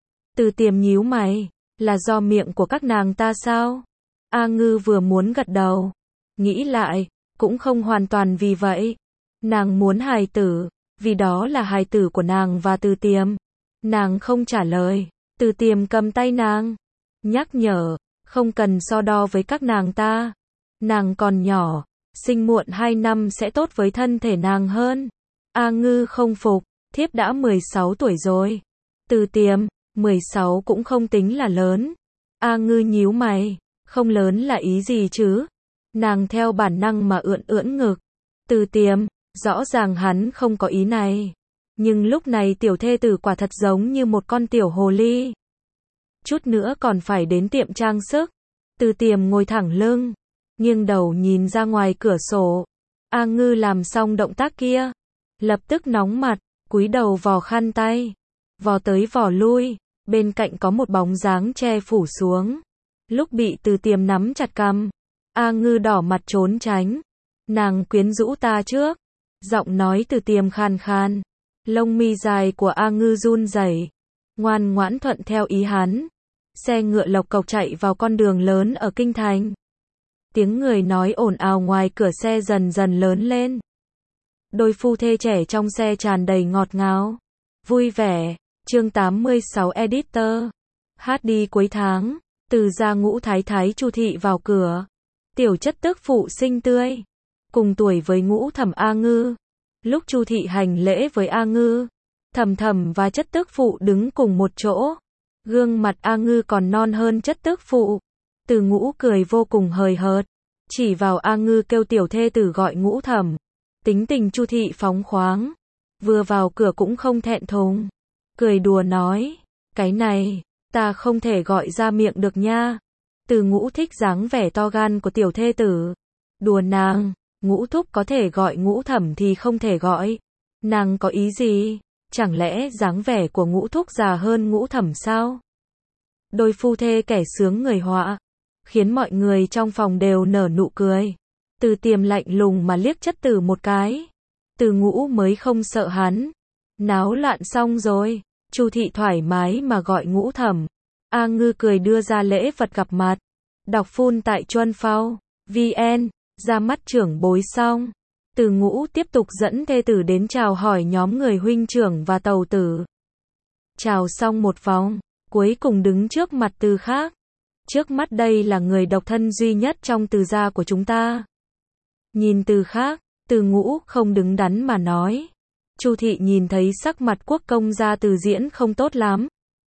Speaker 1: Từ Tiềm nhíu mày, là do miệng của các nàng ta sao? A Ngư vừa muốn gật đầu, nghĩ lại, cũng không hoàn toàn vì vậy. Nàng muốn hài tử, vì đó là hài tử của nàng và Từ Tiềm. Nàng không trả lời, Từ Tiềm cầm tay nàng, nhắc nhở, không cần so đo với các nàng ta. Nàng còn nhỏ, sinh muộn hai năm sẽ tốt với thân thể nàng hơn. A Ngư không phục, thiếp đã mười sáu tuổi rồi. Từ Tiềm, mười sáu cũng không tính là lớn. A Ngư nhíu mày, không lớn là ý gì chứ? Nàng theo bản năng mà ưỡn ưỡn ngực. Từ Tiềm, rõ ràng hắn không có ý này. Nhưng lúc này tiểu thê tử quả thật giống như một con tiểu hồ ly. Chút nữa còn phải đến tiệm trang sức. Từ Tiềm ngồi thẳng lưng, nghiêng đầu nhìn ra ngoài cửa sổ. A Ngư làm xong động tác kia, lập tức nóng mặt, cúi đầu vò khăn tay, vò tới vò lui, bên cạnh có một bóng dáng che phủ xuống. Lúc bị Từ Tiềm nắm chặt cằm, A Ngư đỏ mặt trốn tránh. Nàng quyến rũ ta trước. Giọng nói Từ Tiềm khan khan. Lông mi dài của A Ngư run rẩy, ngoan ngoãn thuận theo ý hắn. Xe ngựa lộc cộc chạy vào con đường lớn ở kinh thành. Tiếng người nói ồn ào ngoài cửa xe dần dần lớn lên. Đôi phu thê trẻ trong xe tràn đầy ngọt ngào, vui vẻ. Chương tám mươi sáu Editor. Hát đi cuối tháng, Từ gia Ngũ thái thái Chu thị vào cửa. Tiểu chất tức phụ xinh tươi, cùng tuổi với Ngũ thẩm A Ngư. Lúc Chu thị hành lễ với A Ngư, Thẩm thẩm và chất tức phụ đứng cùng một chỗ. Gương mặt A Ngư còn non hơn chất tức phụ. Từ Ngũ cười vô cùng hời hợt, chỉ vào A Ngư kêu tiểu thê tử gọi Ngũ thẩm. Tính tình Chu thị phóng khoáng, vừa vào cửa cũng không thẹn thùng, cười đùa nói, cái này, ta không thể gọi ra miệng được nha. Từ Ngũ thích dáng vẻ to gan của tiểu thê tử, đùa nàng, Ngũ thúc có thể gọi Ngũ thẩm thì không thể gọi. Nàng có ý gì? Chẳng lẽ dáng vẻ của Ngũ thúc già hơn Ngũ thẩm sao? Đôi phu thê kẻ sướng người họa, khiến mọi người trong phòng đều nở nụ cười. Từ Tiềm lạnh lùng mà liếc chất tử một cái. Từ Ngũ mới không sợ hắn. Náo loạn xong rồi, Chu thị thoải mái mà gọi Ngũ thẩm. A Ngư cười đưa ra lễ vật gặp mặt. Đọc phun tại Chuân Phao, vn, ra mắt trưởng bối xong. Từ Ngũ tiếp tục dẫn thê tử đến chào hỏi nhóm người huynh trưởng và tàu tử. Chào xong một vòng, cuối cùng đứng trước mặt Từ Khác. Trước mắt đây là người độc thân duy nhất trong Từ gia của chúng ta. Nhìn Từ Khác, Từ Ngũ không đứng đắn mà nói. Chu thị nhìn thấy sắc mặt quốc công gia Từ Diễn không tốt lắm,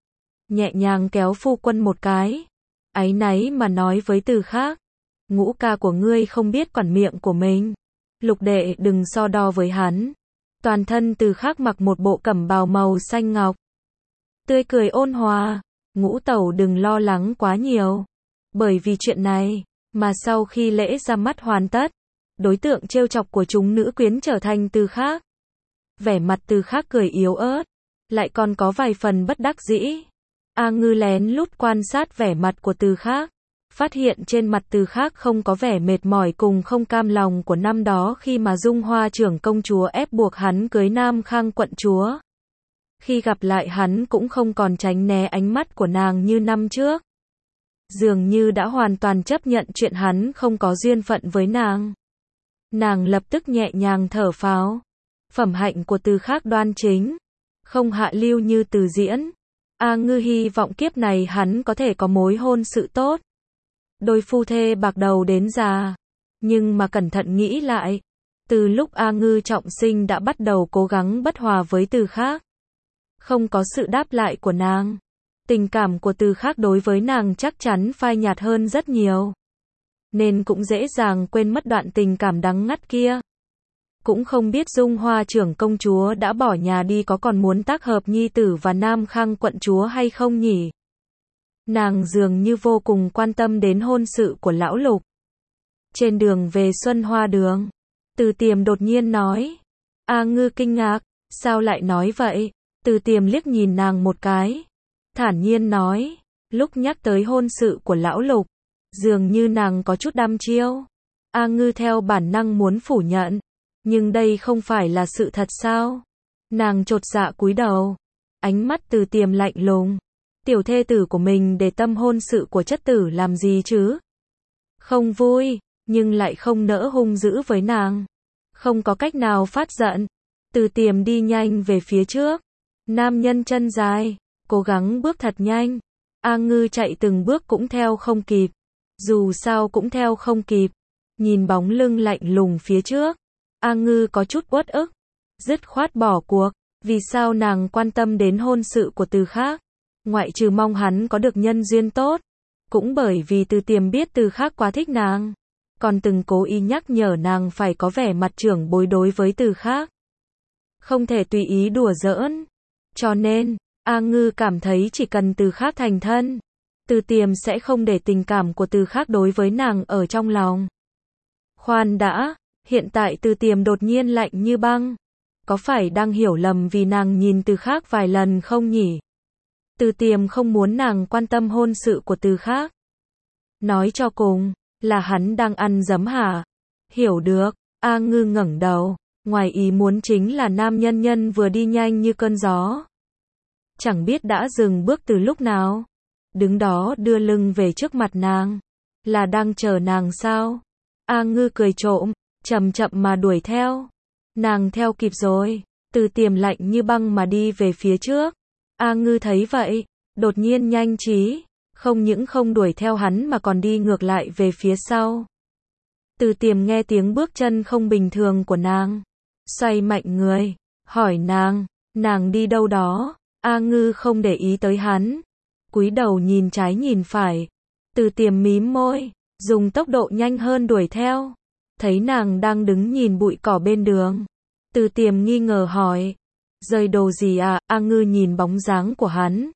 Speaker 1: nhẹ nhàng kéo phu quân một cái, áy náy mà nói với Từ Khác, Ngũ ca của ngươi không biết quản miệng của mình. Lục đệ đừng so đo với hắn. Toàn thân Từ Khác mặc một bộ cẩm bào màu xanh ngọc, tươi cười ôn hòa. Ngũ tẩu đừng lo lắng quá nhiều, bởi vì chuyện này mà sau khi lễ ra mắt hoàn tất, đối tượng trêu chọc của chúng nữ quyến trở thành Từ Khác. Vẻ mặt Từ Khác cười yếu ớt, lại còn có vài phần bất đắc dĩ. A Ngư lén lút quan sát vẻ mặt của Từ Khác, phát hiện trên mặt Từ Khác không có vẻ mệt mỏi cùng không cam lòng của năm đó khi mà Dung Hoa trưởng công chúa ép buộc hắn cưới Nam Khang quận chúa. Khi gặp lại hắn cũng không còn tránh né ánh mắt của nàng như năm trước. Dường như đã hoàn toàn chấp nhận chuyện hắn không có duyên phận với nàng. Nàng lập tức nhẹ nhàng thở phào. Phẩm hạnh của Từ Khác đoan chính, không hạ lưu như Từ Diễn. A Ngư hy vọng kiếp này hắn có thể có mối hôn sự tốt. Đôi phu thê bạc đầu đến già. Nhưng mà cẩn thận nghĩ lại, từ lúc A Ngư trọng sinh đã bắt đầu cố gắng bất hòa với Từ Khác. Không có sự đáp lại của nàng, tình cảm của Từ Khác đối với nàng chắc chắn phai nhạt hơn rất nhiều. Nên cũng dễ dàng quên mất đoạn tình cảm đắng ngắt kia. Cũng không biết Dung Hoa trưởng công chúa đã bỏ nhà đi có còn muốn tác hợp nhi tử và Nam Khang quận chúa hay không nhỉ? Nàng dường như vô cùng quan tâm đến hôn sự của lão Lục. Trên đường về Xuân Hoa Đường, Từ Tiềm đột nhiên nói. A Ngư kinh ngạc, sao lại nói vậy? Từ Tiềm liếc nhìn nàng một cái, thản nhiên nói, lúc nhắc tới hôn sự của lão Lục, dường như nàng có chút đăm chiêu. A Ngư theo bản năng muốn phủ nhận, nhưng đây không phải là sự thật sao? Nàng chột dạ cúi đầu, ánh mắt Từ Tiềm lạnh lùng. Tiểu thê tử của mình để tâm hôn sự của chất tử làm gì chứ? Không vui, nhưng lại không nỡ hung dữ với nàng. Không có cách nào phát giận. Từ Tiềm đi nhanh về phía trước. Nam nhân chân dài, cố gắng bước thật nhanh. A Ngư chạy từng bước cũng theo không kịp. Dù sao cũng theo không kịp. Nhìn bóng lưng lạnh lùng phía trước, A Ngư có chút uất ức. Dứt khoát bỏ cuộc. Vì sao nàng quan tâm đến hôn sự của Từ Khác? Ngoại trừ mong hắn có được nhân duyên tốt, cũng bởi vì Từ Tiềm biết Từ Khác quá thích nàng, còn từng cố ý nhắc nhở nàng phải có vẻ mặt trưởng bối đối với Từ Khác. Không thể tùy ý đùa giỡn. Cho nên, A Ngư cảm thấy chỉ cần Từ Khác thành thân, Từ Tiềm sẽ không để tình cảm của Từ Khác đối với nàng ở trong lòng. Khoan đã, hiện tại Từ Tiềm đột nhiên lạnh như băng. Có phải đang hiểu lầm vì nàng nhìn Từ Khác vài lần không nhỉ? Từ Tiềm không muốn nàng quan tâm hôn sự của Từ Khác. Nói cho cùng, là hắn đang ăn dấm hả? Hiểu được, A Ngư ngẩng đầu, ngoài ý muốn chính là nam nhân nhân vừa đi nhanh như cơn gió. Chẳng biết đã dừng bước từ lúc nào. Đứng đó đưa lưng về trước mặt nàng. Là đang chờ nàng sao? A Ngư cười trộm, chậm chậm mà đuổi theo. Nàng theo kịp rồi. Từ Tiềm lạnh như băng mà đi về phía trước. A Ngư thấy vậy, đột nhiên nhanh trí, không những không đuổi theo hắn mà còn đi ngược lại về phía sau. Từ Tiềm nghe tiếng bước chân không bình thường của nàng, xoay mạnh người, hỏi nàng, nàng đi đâu đó? A Ngư không để ý tới hắn, cúi đầu nhìn trái nhìn phải. Từ Tiềm mím môi, dùng tốc độ nhanh hơn đuổi theo. Thấy nàng đang đứng nhìn bụi cỏ bên đường, Từ Tiềm nghi ngờ hỏi, rời đồ gì à? A Ngư nhìn bóng dáng của hắn,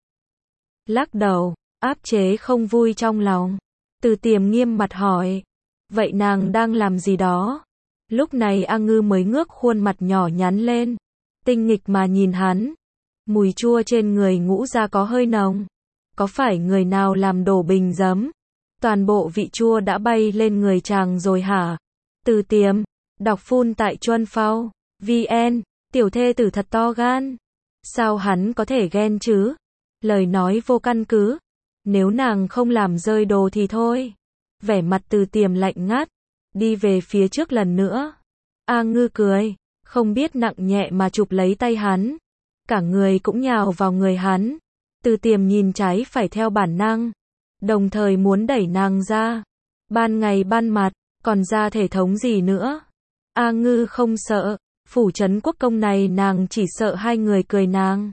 Speaker 1: lắc đầu, áp chế không vui trong lòng. Từ Tiềm nghiêm mặt hỏi, vậy nàng đang làm gì đó? Lúc này A Ngư mới ngước khuôn mặt nhỏ nhắn lên, tinh nghịch mà nhìn hắn. Mùi chua trên người Ngũ Gia có hơi nồng. Có phải người nào làm đổ bình giấm? Toàn bộ vị chua đã bay lên người chàng rồi hả? Từ Tiềm, đọc phun tại Chuân Phao, vn. Tiểu thê tử thật to gan. Sao hắn có thể ghen chứ? Lời nói vô căn cứ. Nếu nàng không làm rơi đồ thì thôi. Vẻ mặt Từ Tiềm lạnh ngắt, đi về phía trước lần nữa. A Ngư cười, không biết nặng nhẹ mà chụp lấy tay hắn. Cả người cũng nhào vào người hắn. Từ Tiềm nhìn trái phải theo bản năng, đồng thời muốn đẩy nàng ra. Ban ngày ban mặt, còn ra thể thống gì nữa? A Ngư không sợ. Phủ trấn quốc công này nàng chỉ sợ hai người cười nàng.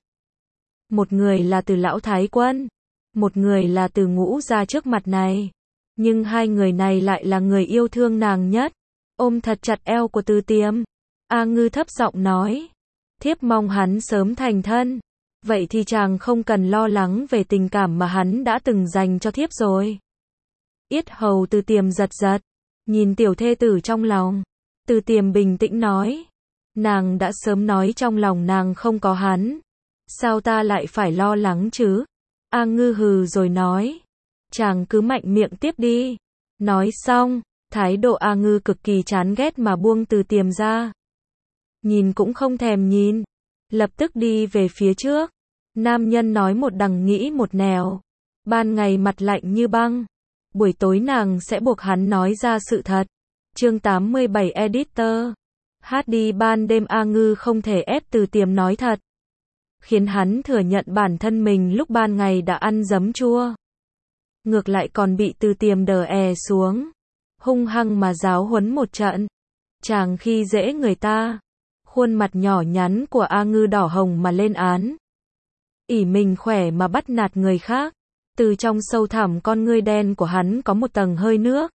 Speaker 1: Một người là từ lão thái quân, một người là từ Ngũ Gia trước mặt này. Nhưng hai người này lại là người yêu thương nàng nhất. Ôm thật chặt eo của Từ Tiềm, A Ngư thấp giọng nói, thiếp mong hắn sớm thành thân. Vậy thì chàng không cần lo lắng về tình cảm mà hắn đã từng dành cho thiếp rồi. Yết hầu Từ Tiềm giật giật, nhìn tiểu thê tử trong lòng. Từ Tiềm bình tĩnh nói, nàng đã sớm nói trong lòng nàng không có hắn. Sao ta lại phải lo lắng chứ? A Ngư hừ rồi nói, chàng cứ mạnh miệng tiếp đi. Nói xong, thái độ A Ngư cực kỳ chán ghét mà buông Từ Tiềm ra. Nhìn cũng không thèm nhìn, lập tức đi về phía trước. Nam nhân nói một đằng nghĩ một nẻo. Ban ngày mặt lạnh như băng, buổi tối nàng sẽ buộc hắn nói ra sự thật. Chương tám mươi bảy Editor. Hát đi ban đêm A Ngư không thể ép Từ Tiềm nói thật, khiến hắn thừa nhận bản thân mình lúc ban ngày đã ăn giấm chua. Ngược lại còn bị Từ Tiềm đờ è xuống, hung hăng mà giáo huấn một trận. Chàng khi dễ người ta. Khuôn mặt nhỏ nhắn của A Ngư đỏ hồng mà lên án. ỷ mình khỏe mà bắt nạt người khác. Từ trong sâu thẳm con ngươi đen của hắn có một tầng hơi nước.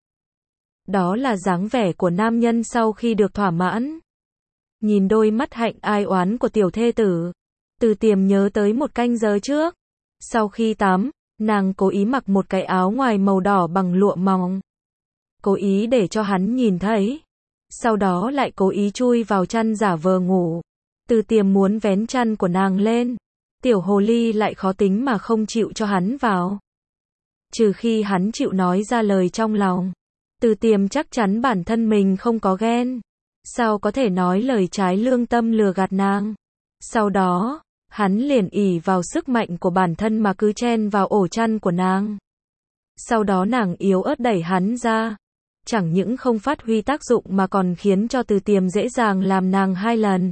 Speaker 1: Đó là dáng vẻ của nam nhân sau khi được thỏa mãn. Nhìn đôi mắt hạnh ai oán của tiểu thê tử, Từ Tiềm nhớ tới một canh giờ trước. Sau khi tắm, nàng cố ý mặc một cái áo ngoài màu đỏ bằng lụa mỏng. Cố ý để cho hắn nhìn thấy. Sau đó lại cố ý chui vào chăn giả vờ ngủ. Từ Tiềm muốn vén chăn của nàng lên. Tiểu hồ ly lại khó tính mà không chịu cho hắn vào. Trừ khi hắn chịu nói ra lời trong lòng. Từ Tiềm chắc chắn bản thân mình không có ghen. Sao có thể nói lời trái lương tâm lừa gạt nàng. Sau đó, hắn liền ỷ vào sức mạnh của bản thân mà cứ chen vào ổ chăn của nàng. Sau đó nàng yếu ớt đẩy hắn ra. Chẳng những không phát huy tác dụng mà còn khiến cho Từ Tiềm dễ dàng làm nàng hai lần.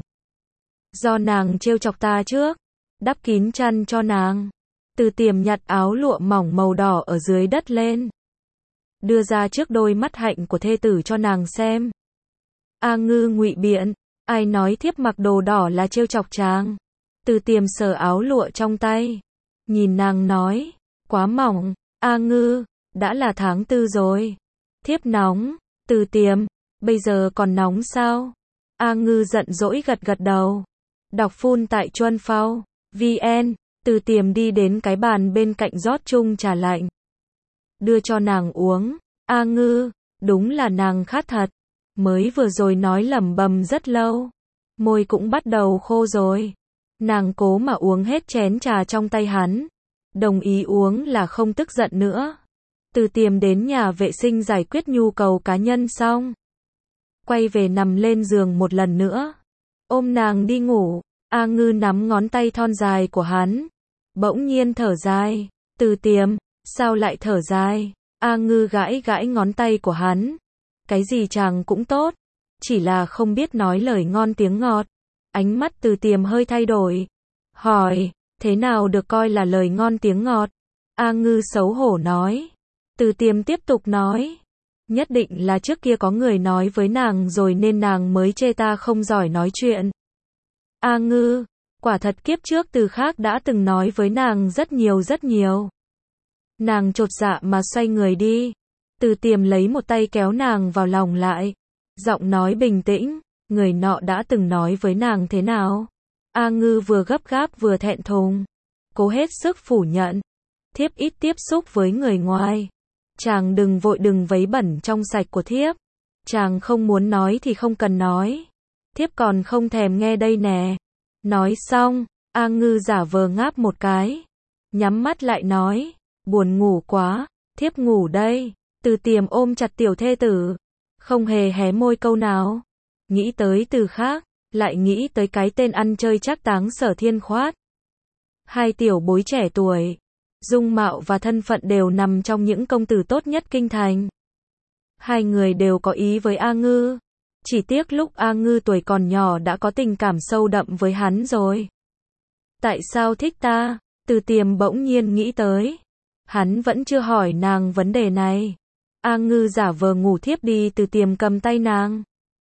Speaker 1: Do nàng trêu chọc ta trước, đắp kín chăn cho nàng. Từ Tiềm nhặt áo lụa mỏng màu đỏ ở dưới đất lên, đưa ra trước đôi mắt hạnh của thê tử cho nàng xem. A Ngư ngụy biện, ai nói thiếp mặc đồ đỏ là trêu chọc chàng. Từ Tiềm sờ áo lụa trong tay, nhìn nàng nói, quá mỏng. A Ngư, đã là tháng tư rồi. Thiếp nóng. Từ Tiềm, bây giờ còn nóng sao? A Ngư giận dỗi gật gật đầu. Đọc phun tại Chuân Phao vn. Từ Tiềm đi đến cái bàn bên cạnh rót chung trà lạnh, đưa cho nàng uống. A Ngư, đúng là nàng khát thật. Mới vừa rồi nói lẩm bẩm rất lâu, môi cũng bắt đầu khô rồi. Nàng cố mà uống hết chén trà trong tay hắn, đồng ý uống là không tức giận nữa. Từ Tiềm đến nhà vệ sinh giải quyết nhu cầu cá nhân xong, quay về nằm lên giường một lần nữa, ôm nàng đi ngủ. A Ngư nắm ngón tay thon dài của hắn, bỗng nhiên thở dài. Từ Tiềm, sao lại thở dài? A Ngư gãi gãi ngón tay của hắn. Cái gì chàng cũng tốt, chỉ là không biết nói lời ngon tiếng ngọt. Ánh mắt Từ Tiềm hơi thay đổi, hỏi, thế nào được coi là lời ngon tiếng ngọt? A Ngư xấu hổ nói. Từ Tiềm tiếp tục nói, nhất định là trước kia có người nói với nàng rồi nên nàng mới chê ta không giỏi nói chuyện. A Ngư, quả thật kiếp trước Từ khác đã từng nói với nàng rất nhiều rất nhiều. Nàng chột dạ mà xoay người đi. Từ Tiềm lấy một tay kéo nàng vào lòng lại, giọng nói bình tĩnh, người nọ đã từng nói với nàng thế nào? A Ngư vừa gấp gáp vừa thẹn thùng, cố hết sức phủ nhận. Thiếp ít tiếp xúc với người ngoài. Chàng đừng vội đừng vấy bẩn trong sạch của thiếp. Chàng không muốn nói thì không cần nói. Thiếp còn không thèm nghe đây nè. Nói xong, A Ngư giả vờ ngáp một cái, nhắm mắt lại nói, buồn ngủ quá, thiếp ngủ đây. Từ Tiềm ôm chặt tiểu thê tử, không hề hé môi câu nào. Nghĩ tới Từ khác, lại nghĩ tới cái tên ăn chơi trác táng Sở Thiên Khoát. Hai tiểu bối trẻ tuổi, dung mạo và thân phận đều nằm trong những công tử tốt nhất kinh thành. Hai người đều có ý với A Ngư. Chỉ tiếc lúc A Ngư tuổi còn nhỏ đã có tình cảm sâu đậm với hắn rồi. Tại sao thích ta? Từ Tiềm bỗng nhiên nghĩ tới. Hắn vẫn chưa hỏi nàng vấn đề này. A Ngư giả vờ ngủ thiếp đi. Từ Tiềm cầm tay nàng,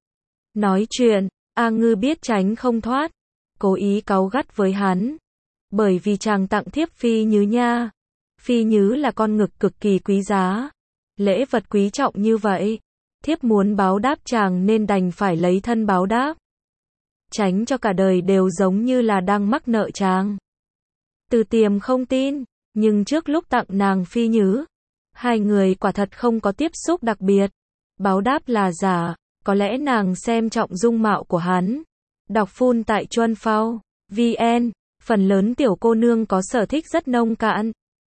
Speaker 1: nói chuyện. A Ngư biết tránh không thoát, cố ý cáu gắt với hắn. Bởi vì chàng tặng thiếp phi nhứ nha. Phi nhứ là con ngực cực kỳ quý giá, lễ vật quý trọng như vậy, thiếp muốn báo đáp chàng nên đành phải lấy thân báo đáp, tránh cho cả đời đều giống như là đang mắc nợ chàng. Từ Tiềm không tin, nhưng trước lúc tặng nàng phi nhứ, hai người quả thật không có tiếp xúc đặc biệt. Báo đáp là giả, có lẽ nàng xem trọng dung mạo của hắn. Đọc phun tại Chuân Phao vn. Phần lớn tiểu cô nương có sở thích rất nông cạn,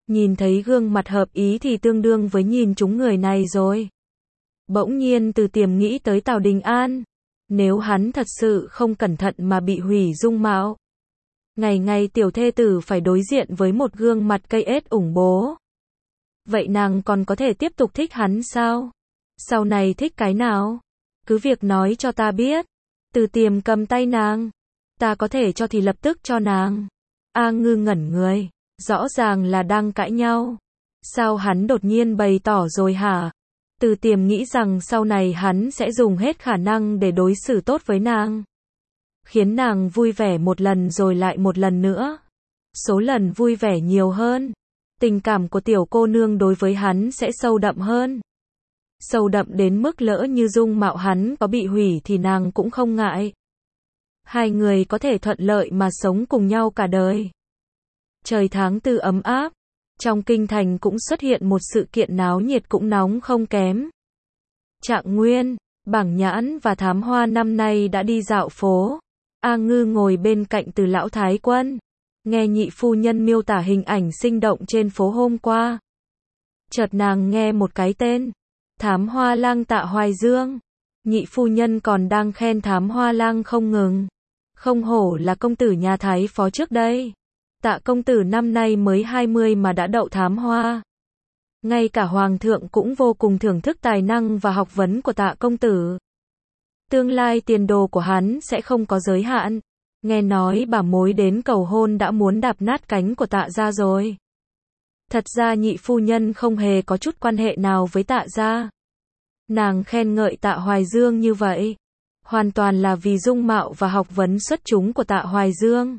Speaker 1: Nhìn thấy gương mặt hợp ý thì tương đương với nhìn trúng người này rồi. Bỗng nhiên Từ Tiềm nghĩ tới Tào Đình An. Nếu hắn thật sự không cẩn thận mà bị hủy dung mạo, ngày ngày tiểu thê tử phải đối diện với một gương mặt cây ết ủng bố. Vậy nàng còn có thể tiếp tục thích hắn sao? Sau này thích cái nào? Cứ việc nói cho ta biết. Từ Tiềm cầm tay nàng. Ta có thể cho thì lập tức cho nàng. A Ngư ngẩn người. Rõ ràng là đang cãi nhau. Sao hắn đột nhiên bày tỏ rồi hả? Từ Tiềm nghĩ rằng sau này hắn sẽ dùng hết khả năng để đối xử tốt với nàng. Khiến nàng vui vẻ một lần rồi lại một lần nữa. Số lần vui vẻ nhiều hơn. Tình cảm của tiểu cô nương đối với hắn sẽ sâu đậm hơn. Sâu đậm đến mức lỡ như dung mạo hắn có bị hủy thì nàng cũng không ngại. Hai người có thể thuận lợi mà sống cùng nhau cả đời. Trời tháng tư ấm áp. Trong kinh thành cũng xuất hiện một sự kiện náo nhiệt cũng nóng không kém. Trạng Nguyên, Bảng Nhãn và Thám Hoa năm nay đã đi dạo phố. A Ngư ngồi bên cạnh Từ lão thái quân, nghe nhị phu nhân miêu tả hình ảnh sinh động trên phố hôm qua. Chợt nàng nghe một cái tên, Thám Hoa Lang Tạ Hoài Dương. Nhị phu nhân còn đang khen Thám Hoa Lang không ngừng. Không hổ là công tử nhà Thái phó trước đây. Tạ công tử năm nay mới hai mươi mà đã đậu Thám Hoa. Ngay cả hoàng thượng cũng vô cùng thưởng thức tài năng và học vấn của Tạ công tử. Tương lai tiền đồ của hắn sẽ không có giới hạn. Nghe nói bà mối đến cầu hôn đã muốn đạp nát cánh của Tạ gia rồi. Thật ra nhị phu nhân không hề có chút quan hệ nào với Tạ gia. Nàng khen ngợi Tạ Hoài Dương như vậy, hoàn toàn là vì dung mạo và học vấn xuất chúng của Tạ Hoài Dương.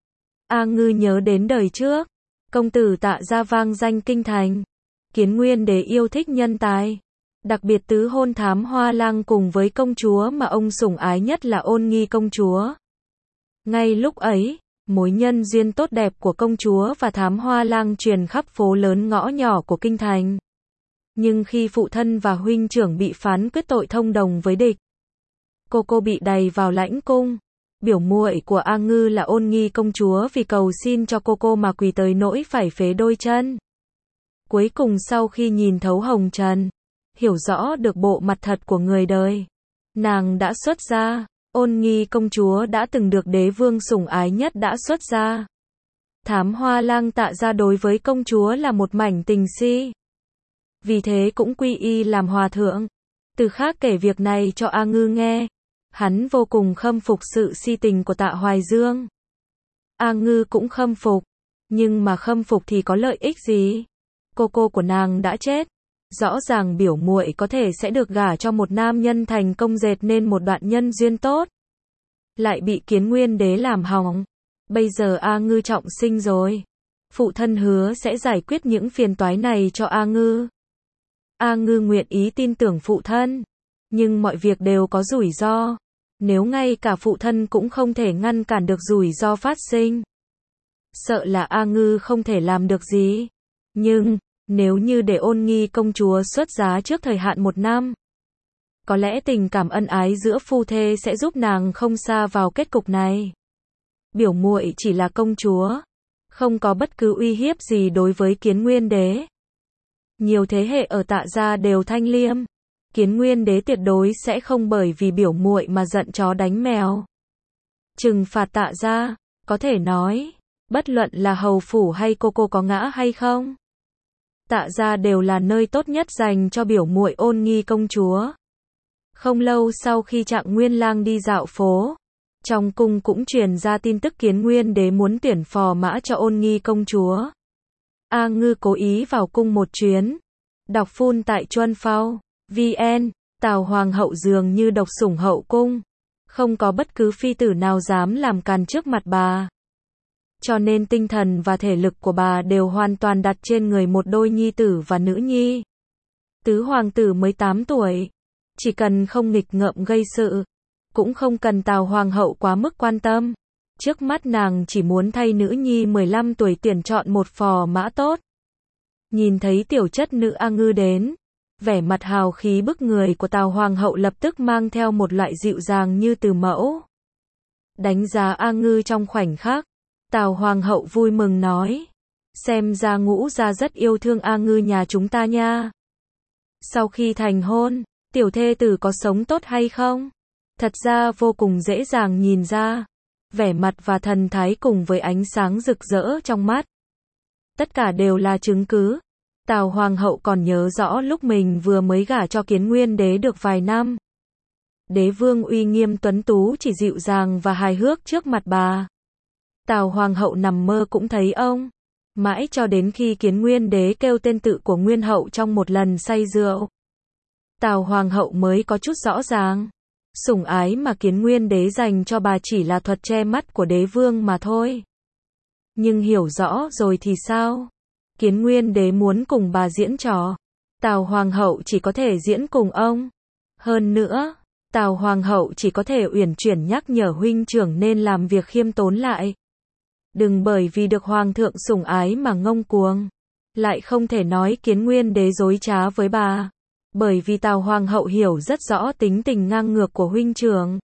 Speaker 1: A Ngư nhớ đến đời trước, công tử Tạ gia vang danh kinh thành. Kiến Nguyên Đế yêu thích nhân tài. Đặc biệt tứ hôn Thám Hoa Lang cùng với công chúa mà ông sủng ái nhất là Ôn Nghi công chúa. Ngay lúc ấy, mối nhân duyên tốt đẹp của công chúa và Thám Hoa Lang truyền khắp phố lớn ngõ nhỏ của kinh thành. Nhưng khi phụ thân và huynh trưởng bị phán quyết tội thông đồng với địch, cô cô bị đày vào lãnh cung. Biểu muội của A Ngư là Ôn Nghi công chúa vì cầu xin cho cô cô mà quỳ tới nỗi phải phế đôi chân. Cuối cùng sau khi nhìn thấu hồng trần, hiểu rõ được bộ mặt thật của người đời, nàng đã xuất gia. Ôn Nghi công chúa đã từng được đế vương sủng ái nhất đã xuất gia. Thám Hoa Lang Tạ gia đối với công chúa là một mảnh tình si. Vì thế cũng quy y làm hòa thượng. Từ khác kể việc này cho A Ngư nghe. Hắn vô cùng khâm phục sự si tình của Tạ Hoài Dương. A Ngư cũng khâm phục. Nhưng mà khâm phục thì có lợi ích gì? Cô cô của nàng đã chết. Rõ ràng biểu muội có thể sẽ được gả cho một nam nhân thành công dệt nên một đoạn nhân duyên tốt. Lại bị Kiến Nguyên Đế làm hỏng. Bây giờ A Ngư trọng sinh rồi. Phụ thân hứa sẽ giải quyết những phiền toái này cho A Ngư. A Ngư nguyện ý tin tưởng phụ thân. Nhưng mọi việc đều có rủi ro. Nếu ngay cả phụ thân cũng không thể ngăn cản được rủi ro phát sinh, sợ là A Ngư không thể làm được gì. Nhưng, nếu như để Ôn Nghi công chúa xuất giá trước thời hạn một năm, có lẽ tình cảm ân ái giữa phu thê sẽ giúp nàng không sa vào kết cục này. Biểu muội chỉ là công chúa, không có bất cứ uy hiếp gì đối với Kiến Nguyên Đế. Nhiều thế hệ ở Tạ gia đều thanh liêm. Kiến Nguyên Đế tuyệt đối sẽ không bởi vì biểu muội mà giận chó đánh mèo. Trừng phạt Tạ gia, có thể nói, bất luận là hầu phủ hay cô cô có ngã hay không, Tạ gia đều là nơi tốt nhất dành cho biểu muội Ôn Nghi công chúa. Không lâu sau khi Trạng Nguyên Lang đi dạo phố, trong cung cũng truyền ra tin tức Kiến Nguyên Đế muốn tuyển phò mã cho Ôn Nghi công chúa. A Ngư cố ý vào cung một chuyến, đọc phun tại Chuân Phao vn, Tào Hoàng hậu dường như độc sủng hậu cung, không có bất cứ phi tử nào dám làm càn trước mặt bà. Cho nên tinh thần và thể lực của bà đều hoàn toàn đặt trên người một đôi nhi tử và nữ nhi. Tứ hoàng tử mới tám tuổi, chỉ cần không nghịch ngợm gây sự, cũng không cần Tào Hoàng hậu quá mức quan tâm. Trước mắt nàng chỉ muốn thay nữ nhi mười lăm tuổi tuyển chọn một phò mã tốt. Nhìn thấy tiểu chất nữ A Ngư đến, vẻ mặt hào khí bức người của Tào Hoàng hậu lập tức mang theo một loại dịu dàng như từ mẫu. Đánh giá A Ngư trong khoảnh khắc, Tào Hoàng hậu vui mừng nói: Xem ra Ngũ gia rất yêu thương A Ngư nhà chúng ta nha. Sau khi thành hôn, tiểu thê tử có sống tốt hay không? Thật ra vô cùng dễ dàng nhìn ra. Vẻ mặt và thần thái cùng với ánh sáng rực rỡ trong mắt. Tất cả đều là chứng cứ. Tào Hoàng hậu còn nhớ rõ lúc mình vừa mới gả cho Kiến Nguyên đế được vài năm. Đế vương uy nghiêm tuấn tú chỉ dịu dàng và hài hước trước mặt bà. Tào Hoàng hậu nằm mơ cũng thấy ông. Mãi cho đến khi Kiến Nguyên đế kêu tên tự của Nguyên hậu trong một lần say rượu. Tào Hoàng hậu mới có chút rõ ràng. Sủng ái mà Kiến Nguyên đế dành cho bà chỉ là thuật che mắt của đế vương mà thôi. Nhưng hiểu rõ rồi thì sao? Kiến Nguyên đế muốn cùng bà diễn trò. Tào Hoàng hậu chỉ có thể diễn cùng ông. Hơn nữa, Tào Hoàng hậu chỉ có thể uyển chuyển nhắc nhở huynh trưởng nên làm việc khiêm tốn lại. Đừng bởi vì được Hoàng thượng sủng ái mà ngông cuồng. Lại không thể nói Kiến Nguyên đế dối trá với bà. Bởi vì Tào Hoàng hậu hiểu rất rõ tính tình ngang ngược của huynh trưởng.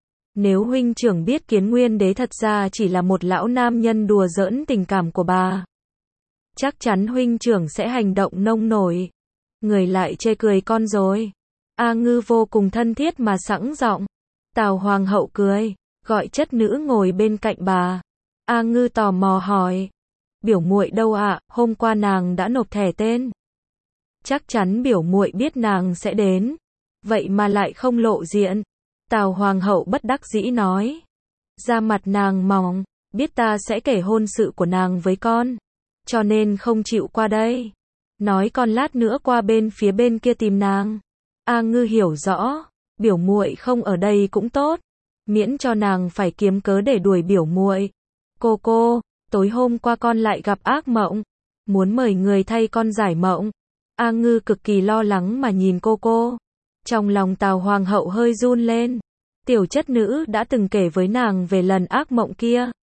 Speaker 1: Nếu huynh trưởng biết Kiến Nguyên đế thật ra chỉ là một lão nam nhân đùa giỡn tình cảm của bà, chắc chắn huynh trưởng sẽ hành động nông nổi. Người lại chê cười con rồi. A Ngư vô cùng thân thiết mà sẵn giọng. Tào Hoàng hậu cười, gọi chất nữ ngồi bên cạnh bà. A Ngư tò mò hỏi. Biểu muội đâu ạ? À? Hôm qua nàng đã nộp thẻ tên. Chắc chắn biểu muội biết nàng sẽ đến. Vậy mà lại không lộ diện. Tào Hoàng hậu bất đắc dĩ nói. Da mặt nàng mỏng, biết ta sẽ kể hôn sự của nàng với con. Cho nên không chịu qua đây. Nói con lát nữa qua bên phía bên kia tìm nàng. A Ngư hiểu rõ, biểu muội không ở đây cũng tốt. Miễn cho nàng phải kiếm cớ để đuổi biểu muội. Cô cô, tối hôm qua con lại gặp ác mộng. Muốn mời người thay con giải mộng. A Ngư cực kỳ lo lắng mà nhìn cô cô. Trong lòng Tào Hoàng hậu hơi run lên. Tiểu chất nữ đã từng kể với nàng về lần ác mộng kia.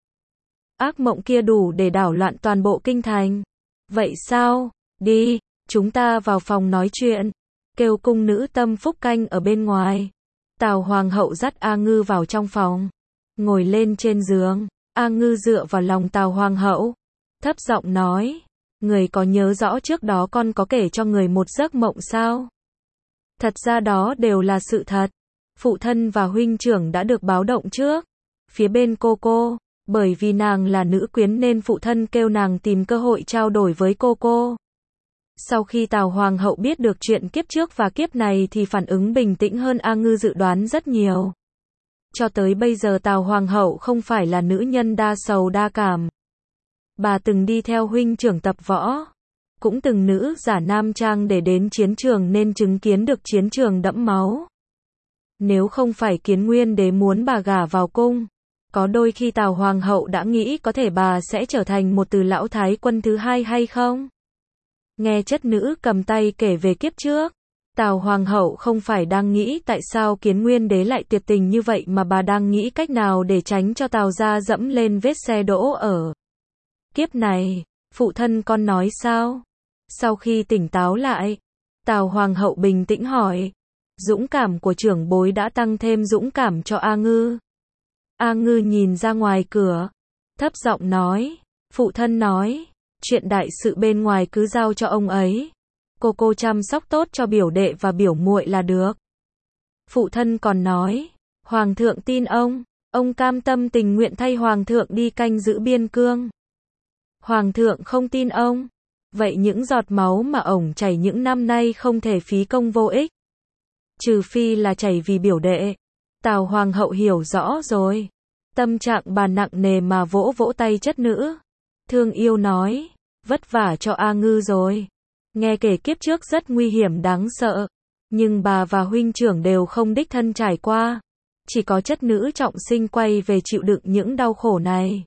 Speaker 1: Ác mộng kia đủ để đảo loạn toàn bộ kinh thành. Vậy sao? Đi, chúng ta vào phòng nói chuyện. Kêu cung nữ Tâm Phúc canh ở bên ngoài. Tào Hoàng hậu dắt A Ngư vào trong phòng. Ngồi lên trên giường. A Ngư dựa vào lòng Tào Hoàng hậu. Thấp giọng nói. Người có nhớ rõ trước đó con có kể cho người một giấc mộng sao? Thật ra đó đều là sự thật. Phụ thân và huynh trưởng đã được báo động trước. Phía bên cô cô, bởi vì nàng là nữ quyến nên phụ thân kêu nàng tìm cơ hội trao đổi với cô cô. Sau khi Tào Hoàng hậu biết được chuyện kiếp trước và kiếp này thì phản ứng bình tĩnh hơn A Ngư dự đoán rất nhiều. Cho tới bây giờ Tào Hoàng hậu không phải là nữ nhân đa sầu đa cảm. Bà từng đi theo huynh trưởng tập võ. Cũng từng nữ giả nam trang để đến chiến trường nên chứng kiến được chiến trường đẫm máu. Nếu không phải Kiến Nguyên đế muốn bà gả vào cung, có đôi khi Tào Hoàng hậu đã nghĩ có thể bà sẽ trở thành một từ lão thái quân thứ hai hay không? Nghe chất nữ cầm tay kể về kiếp trước, Tào Hoàng hậu không phải đang nghĩ tại sao Kiến Nguyên đế lại tuyệt tình như vậy mà bà đang nghĩ cách nào để tránh cho Tào gia dẫm lên vết xe đỗ ở kiếp này. Phụ thân con nói sao? Sau khi tỉnh táo lại, Tào Hoàng hậu bình tĩnh hỏi. Dũng cảm của trưởng bối đã tăng thêm dũng cảm cho A Ngư. A Ngư nhìn ra ngoài cửa, thấp giọng nói. Phụ thân nói, chuyện đại sự bên ngoài cứ giao cho ông ấy. Cô cô chăm sóc tốt cho biểu đệ và biểu muội là được. Phụ thân còn nói, Hoàng thượng tin ông, ông cam tâm tình nguyện thay Hoàng thượng đi canh giữ biên cương. Hoàng thượng không tin ông, vậy những giọt máu mà ổng chảy những năm nay không thể phí công vô ích. Trừ phi là chảy vì biểu đệ. Tào Hoàng hậu hiểu rõ rồi. Tâm trạng bà nặng nề mà vỗ vỗ tay chất nữ. Thương yêu nói, vất vả cho A Ngư rồi. Nghe kể kiếp trước rất nguy hiểm đáng sợ. Nhưng bà và huynh trưởng đều không đích thân trải qua. Chỉ có chất nữ trọng sinh quay về chịu đựng những đau khổ này.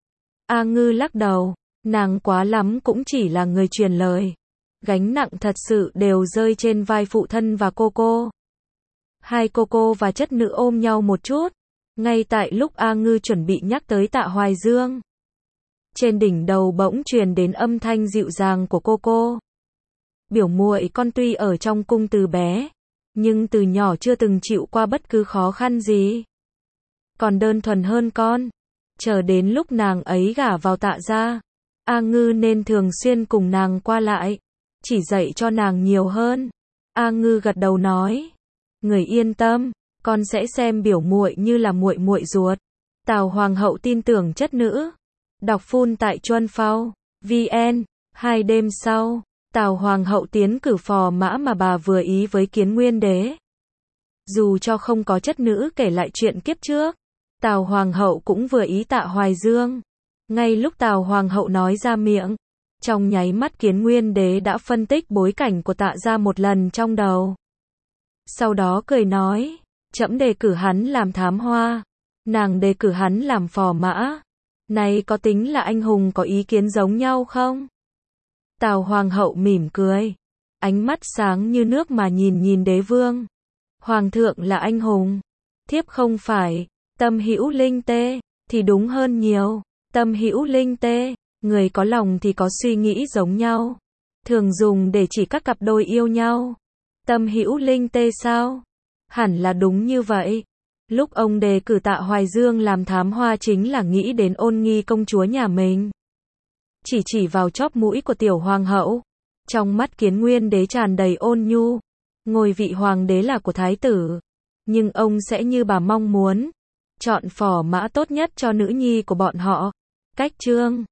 Speaker 1: A Ngư lắc đầu. Nàng quá lắm cũng chỉ là người truyền lời. Gánh nặng thật sự đều rơi trên vai phụ thân và cô cô. Hai cô cô và chất nữ ôm nhau một chút. Ngay tại lúc A Ngư chuẩn bị nhắc tới Tạ Hoài Dương, trên đỉnh đầu bỗng truyền đến âm thanh dịu dàng của cô cô. Biểu muội con tuy ở trong cung từ bé, nhưng từ nhỏ chưa từng chịu qua bất cứ khó khăn gì. Còn đơn thuần hơn con. Chờ đến lúc nàng ấy gả vào Tạ gia, A Ngư nên thường xuyên cùng nàng qua lại, chỉ dạy cho nàng nhiều hơn. A Ngư gật đầu nói, người yên tâm, con sẽ xem biểu muội như là muội muội ruột. Tào Hoàng hậu tin tưởng chất nữ. Đọc phun tại Chuân Phao vn. Hai đêm sau, Tào Hoàng hậu tiến cử phò mã mà bà vừa ý với Kiến Nguyên đế. Dù cho không có chất nữ kể lại chuyện kiếp trước, Tào Hoàng hậu cũng vừa ý Tạ Hoài Dương. Ngay lúc Tào Hoàng hậu nói ra miệng, trong nháy mắt Kiến Nguyên đế đã phân tích bối cảnh của Tạ gia một lần trong đầu. Sau đó cười nói, trẫm đề cử hắn làm thám hoa, nàng đề cử hắn làm phò mã. Này có tính là anh hùng có ý kiến giống nhau không? Tào Hoàng hậu mỉm cười, ánh mắt sáng như nước mà nhìn nhìn đế vương. Hoàng thượng là anh hùng, thiếp không phải. Tâm hữu linh tê, thì đúng hơn nhiều. Tâm hữu linh tê, người có lòng thì có suy nghĩ giống nhau, thường dùng để chỉ các cặp đôi yêu nhau. Tâm hữu linh tê sao? Hẳn là đúng như vậy. Lúc ông đề cử Tạ Hoài Dương làm thám hoa chính là nghĩ đến Ôn Nghi công chúa nhà mình. Chỉ chỉ vào chóp mũi của tiểu hoàng hậu. Trong mắt Kiến Nguyên đế tràn đầy ôn nhu. Ngôi vị hoàng đế là của thái tử, nhưng ông sẽ như bà mong muốn, chọn phò mã tốt nhất cho nữ nhi của bọn họ. Cách chương